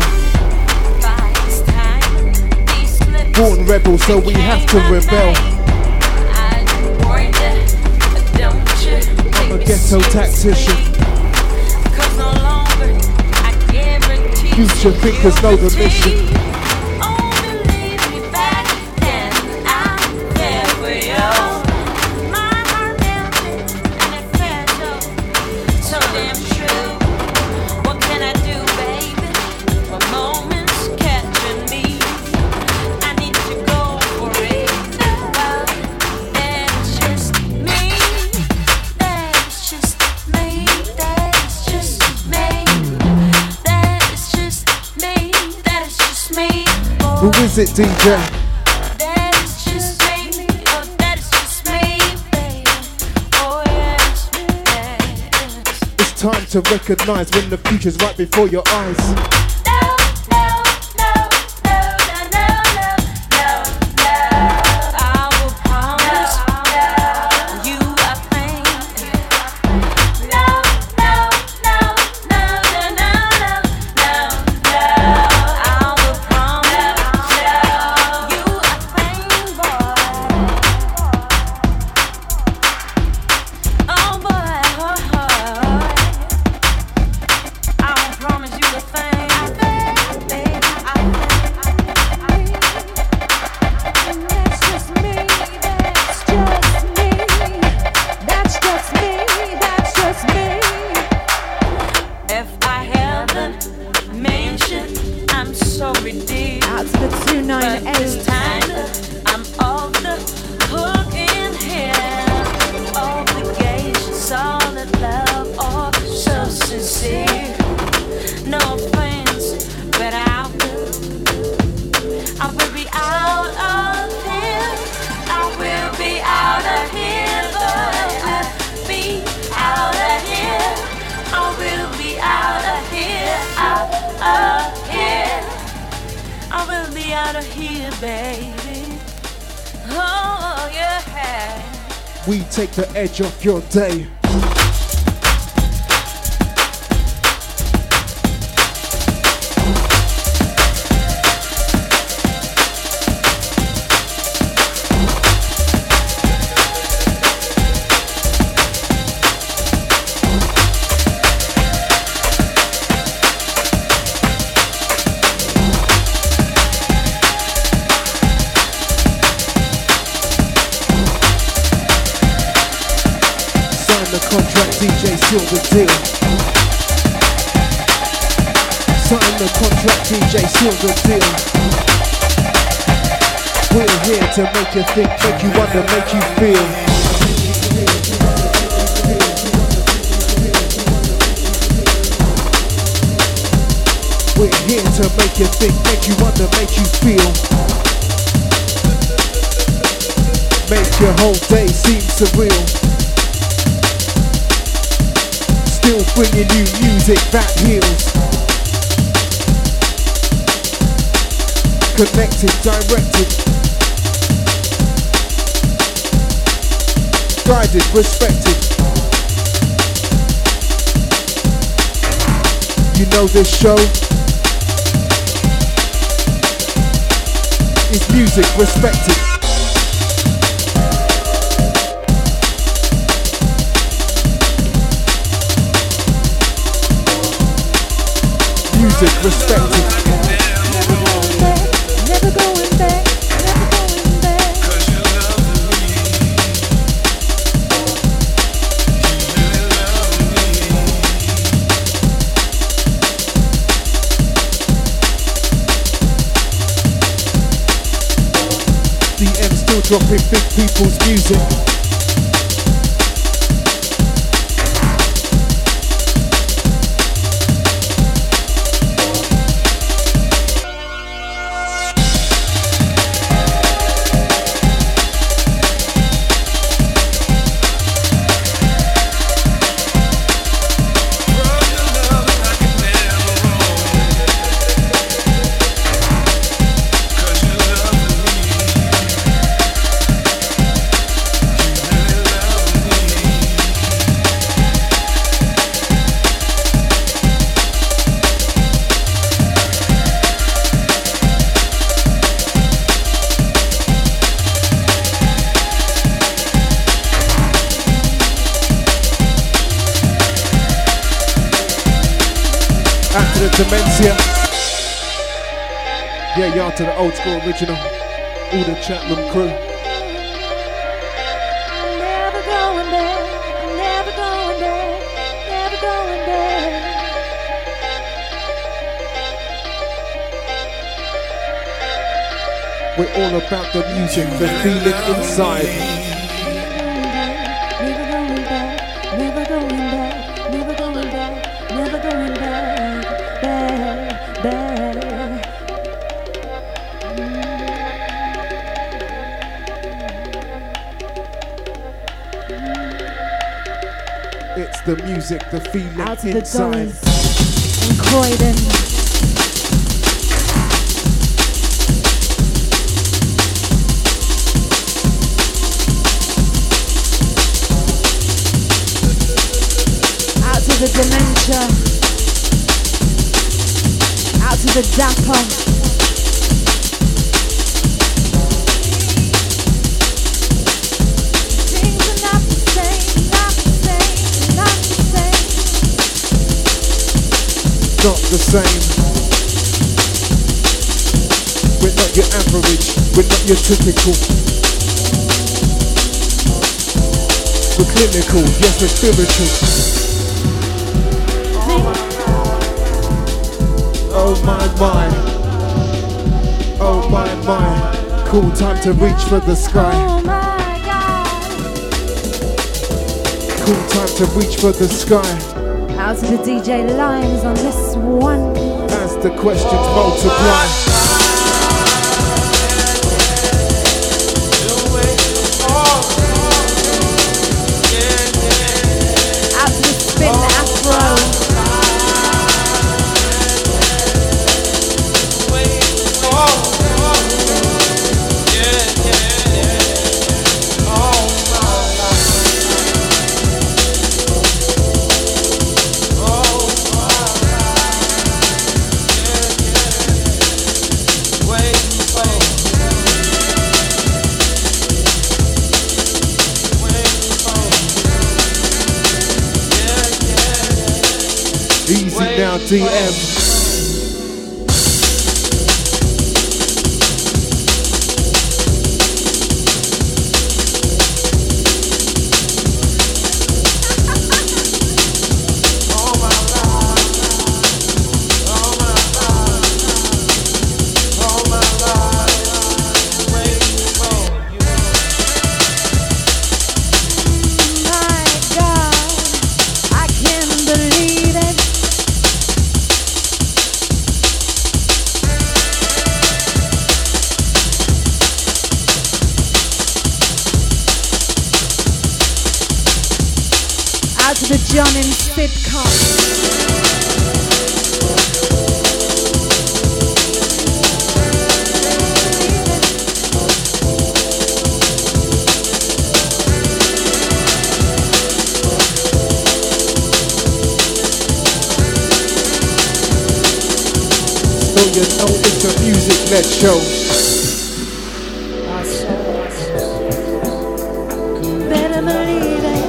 Born rebels, so we have to rebel. I'm a ghetto tactician. Future thinkers know the mission. Who is it, DJ? That is just me, oh, that is just me, baby. time to recognize when the future's right before your eyes. We take the edge off your day. DJ seal the deal. Sign the contract, DJ seal the deal. We're here to make you think, make you wonder, make you feel. We're here to make you think, make you wonder, make you feel. Make your whole day seem surreal. Still bringing you music that heals. Connected, directed, guided, respected. You know this show is music respected. Music respected. Never going back, never going back, never going back. 'Cause you love me. You love me. DM still dropping big people's music. Dementia. Yeah, y'all to the old school original. All the chat room crew. Never going back, never going back, never going back. We're all about the music, the feeling inside. Never going back, never going back, never going back, never going back, back, back. It's the music, the feeling Out to the inside. dollars in Croydon. Out to the dementia. Out to the dapper. Not the same. We're not your average, we're not your typical. We're clinical, yes we're spiritual. Oh my, oh my. Cool, time to reach for the sky. Cool, time to reach for the sky. Out to the DJ lines on this one. As the questions multiply. Out to the spin afro. Easy now, DM. John in Sidcup. So you know it's a music-led show. Better believe it.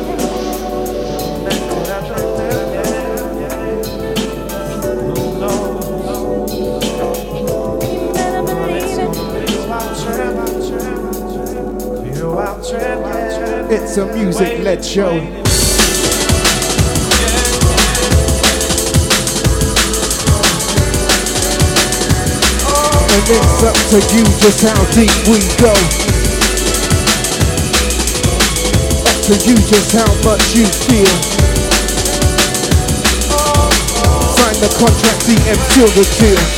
It's a music-led show. And it's up to you just how deep we go. Up to you just how much you feel. Sign the contract, DM, seal the deal.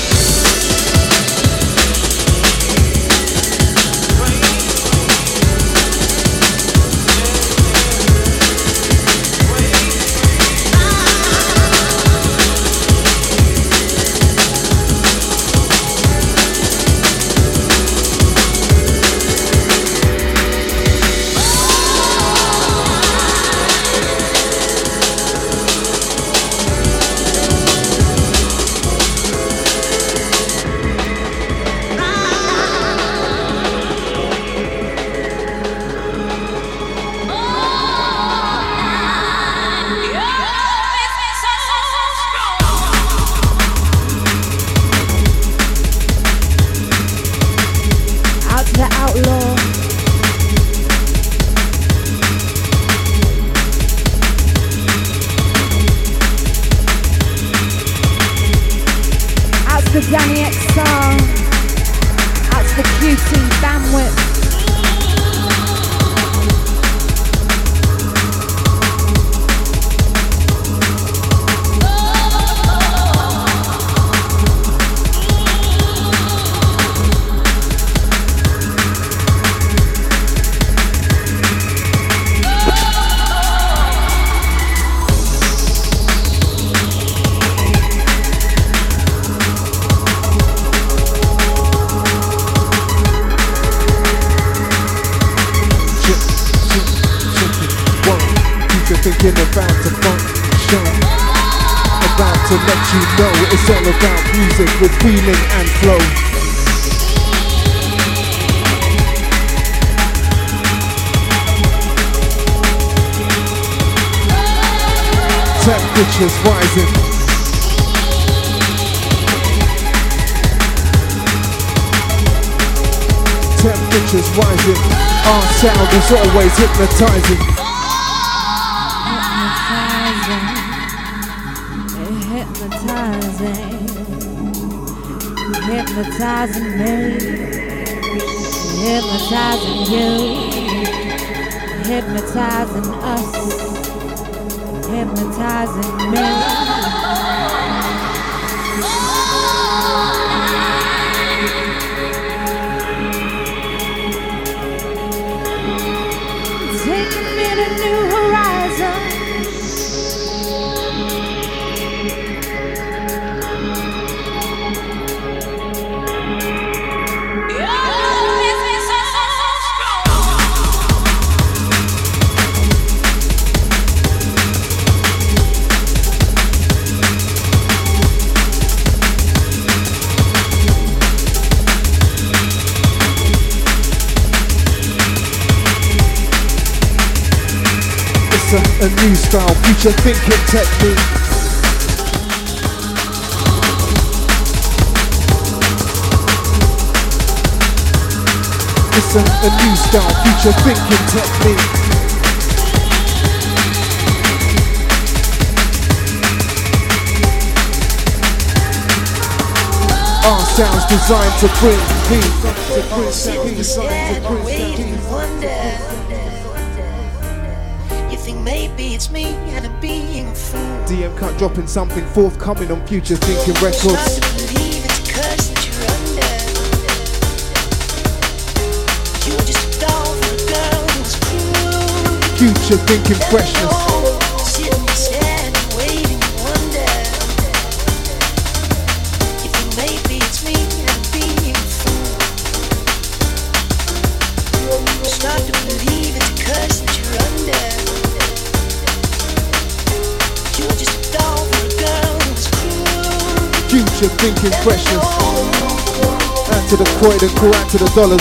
Danny XR, that's the QT bandwidth. thinking about to function, about to let you know it's all about music with feeling and flow. Temperatures rising. Temperatures rising. Our sound is always hypnotizing. Hypnotizing me, hypnotizing you, hypnotizing us, hypnotizing me. Taking me to new horizons. A new style, future thinking technique. It's a new style, future thinking technique. Our sounds designed to bring peace. Maybe it's me and I'm being a fool. DM Cut dropping something forthcoming on Future Thinking Records. Start to believe it's a curse that you're under. You're just a doll for a girl who's cruel. Future Thinking Freshness. Sitting sad and waiting to wonder if maybe it's me and I'm being a fool. Start to believe it's a curse that you're under. Future thinking freshness. Out to the coin and crew, out to the dollars.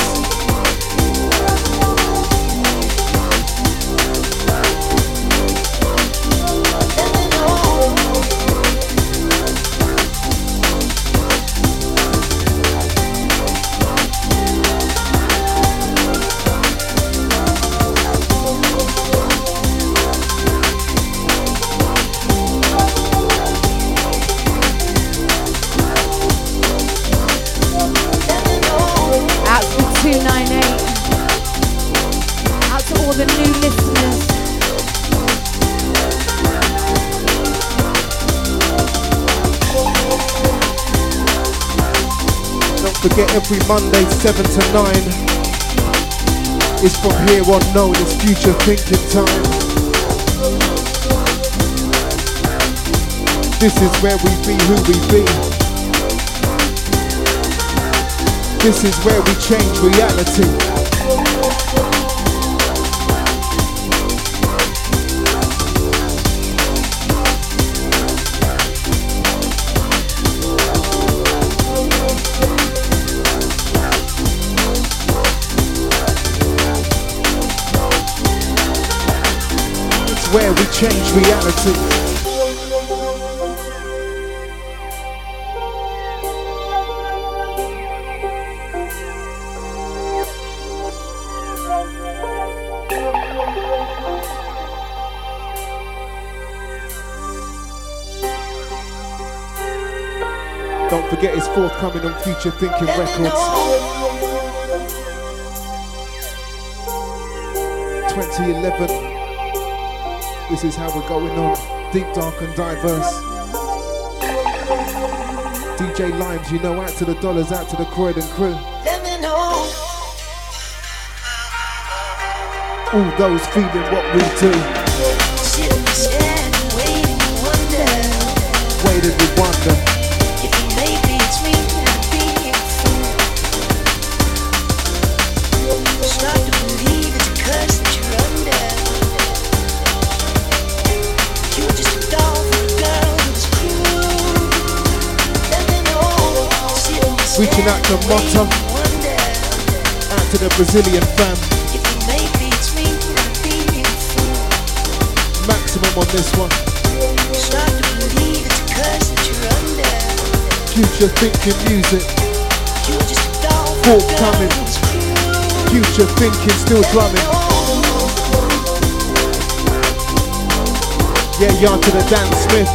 Forget every Monday 7 to 9 is from here on known as Future Thinking Time. This is where we be who we be. This is where we change reality. Where we change reality. Don't forget it's forthcoming on Future Thinking Records. 2011. This is how we're going on. Deep, dark and diverse. DJ Limes, you know, out to the dollars, out to the Croydon crew. Let me know. All those feeling what we do. Sitting sad and waiting to wonder. Waiting to wonder. If maybe it's me and I'm being a fool. Start to believe it's a curse that you're under. Reaching out to Motta, out to the Brazilian fam. Maximum on this one. Future thinking music. Forthcoming. Future thinking still drumming. Yeah, yard to the Dan Smith.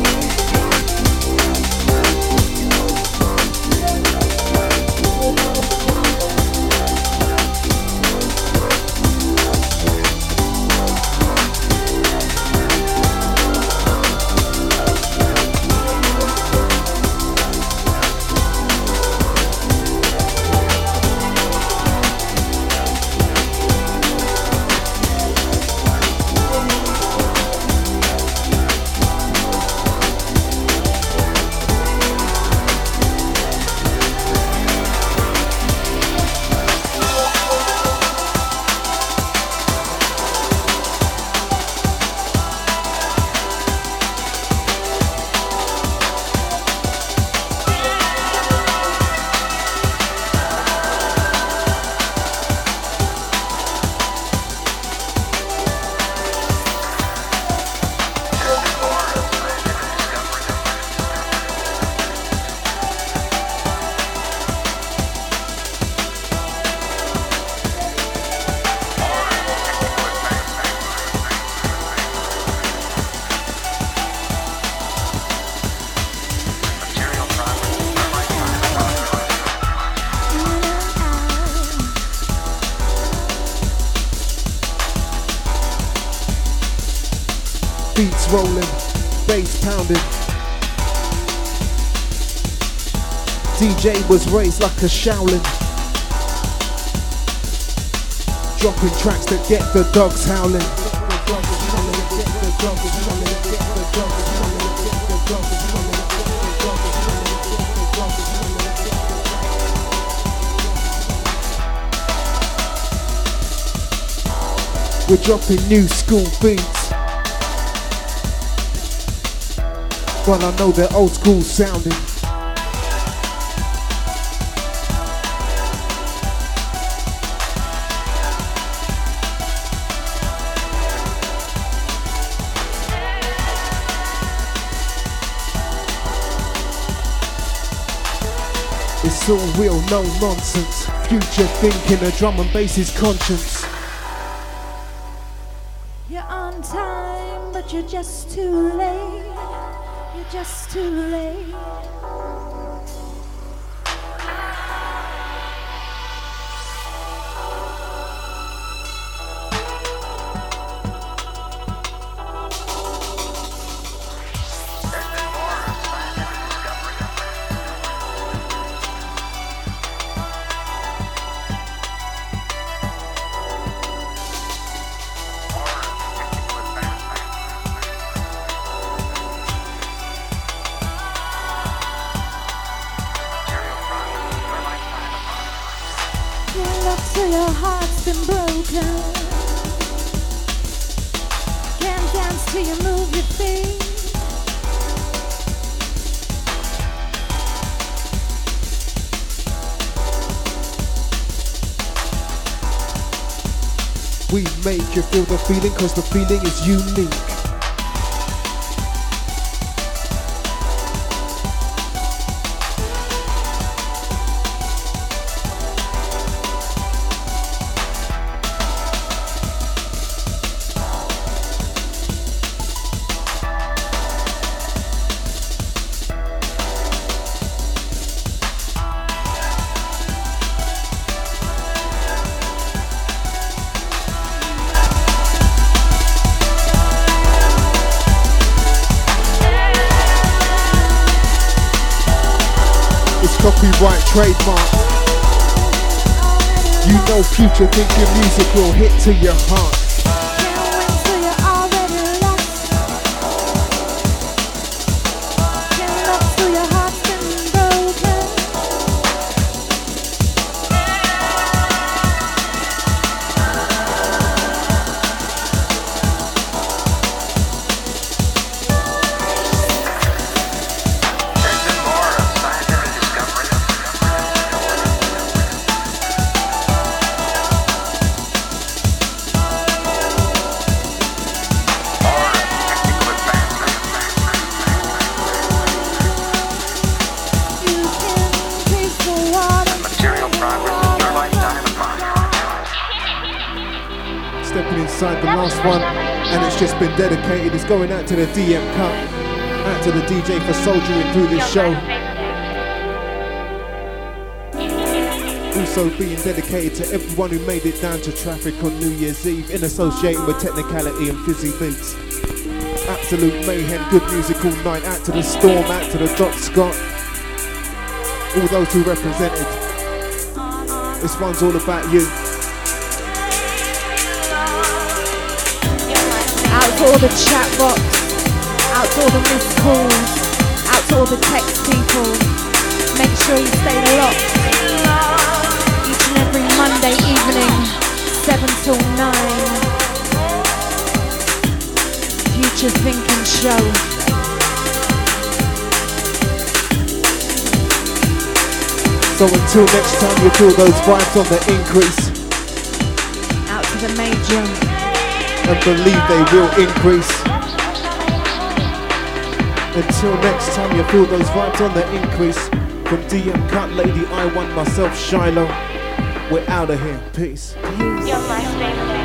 Beats rolling, bass pounding. DJ was raised like a Shaolin. Dropping tracks that get the dogs howling. We're dropping new school beats. But I know they're old school sounding. It's all real, no nonsense. Future thinking, a drum and bass is conscience. You're on time, but you're just too late. You're just too late. So your heart's been broken. Can't dance till you move your feet. We make you feel the feeling, cause the feeling is unique. Copyright trademark. You know future thinking music will hit to your heart. alongside the last one, and it's just been dedicated. It's going out to the DM Cut, out to the DJ for soldiering through this show. Also being dedicated to everyone who made it down to Traffic on New Year's Eve in association with Technicality and Fizzy Beats. Absolute mayhem, good musical night. Out to the Storm, out to the Dot Scott, all those who represented. This one's all about you. Out to all the chat box, out to all the missed calls, out to all the text people. Make sure you stay locked. Each and every Monday evening, 7 till 9. Future Thinking Show. So until next time you feel those vibes on the increase. Out to the Major. And believe they will increase. Until next time you feel those vibes on the increase. From DM Cut, Lady I1, myself, Shiloh. We're out of here. Peace. You're my favorite.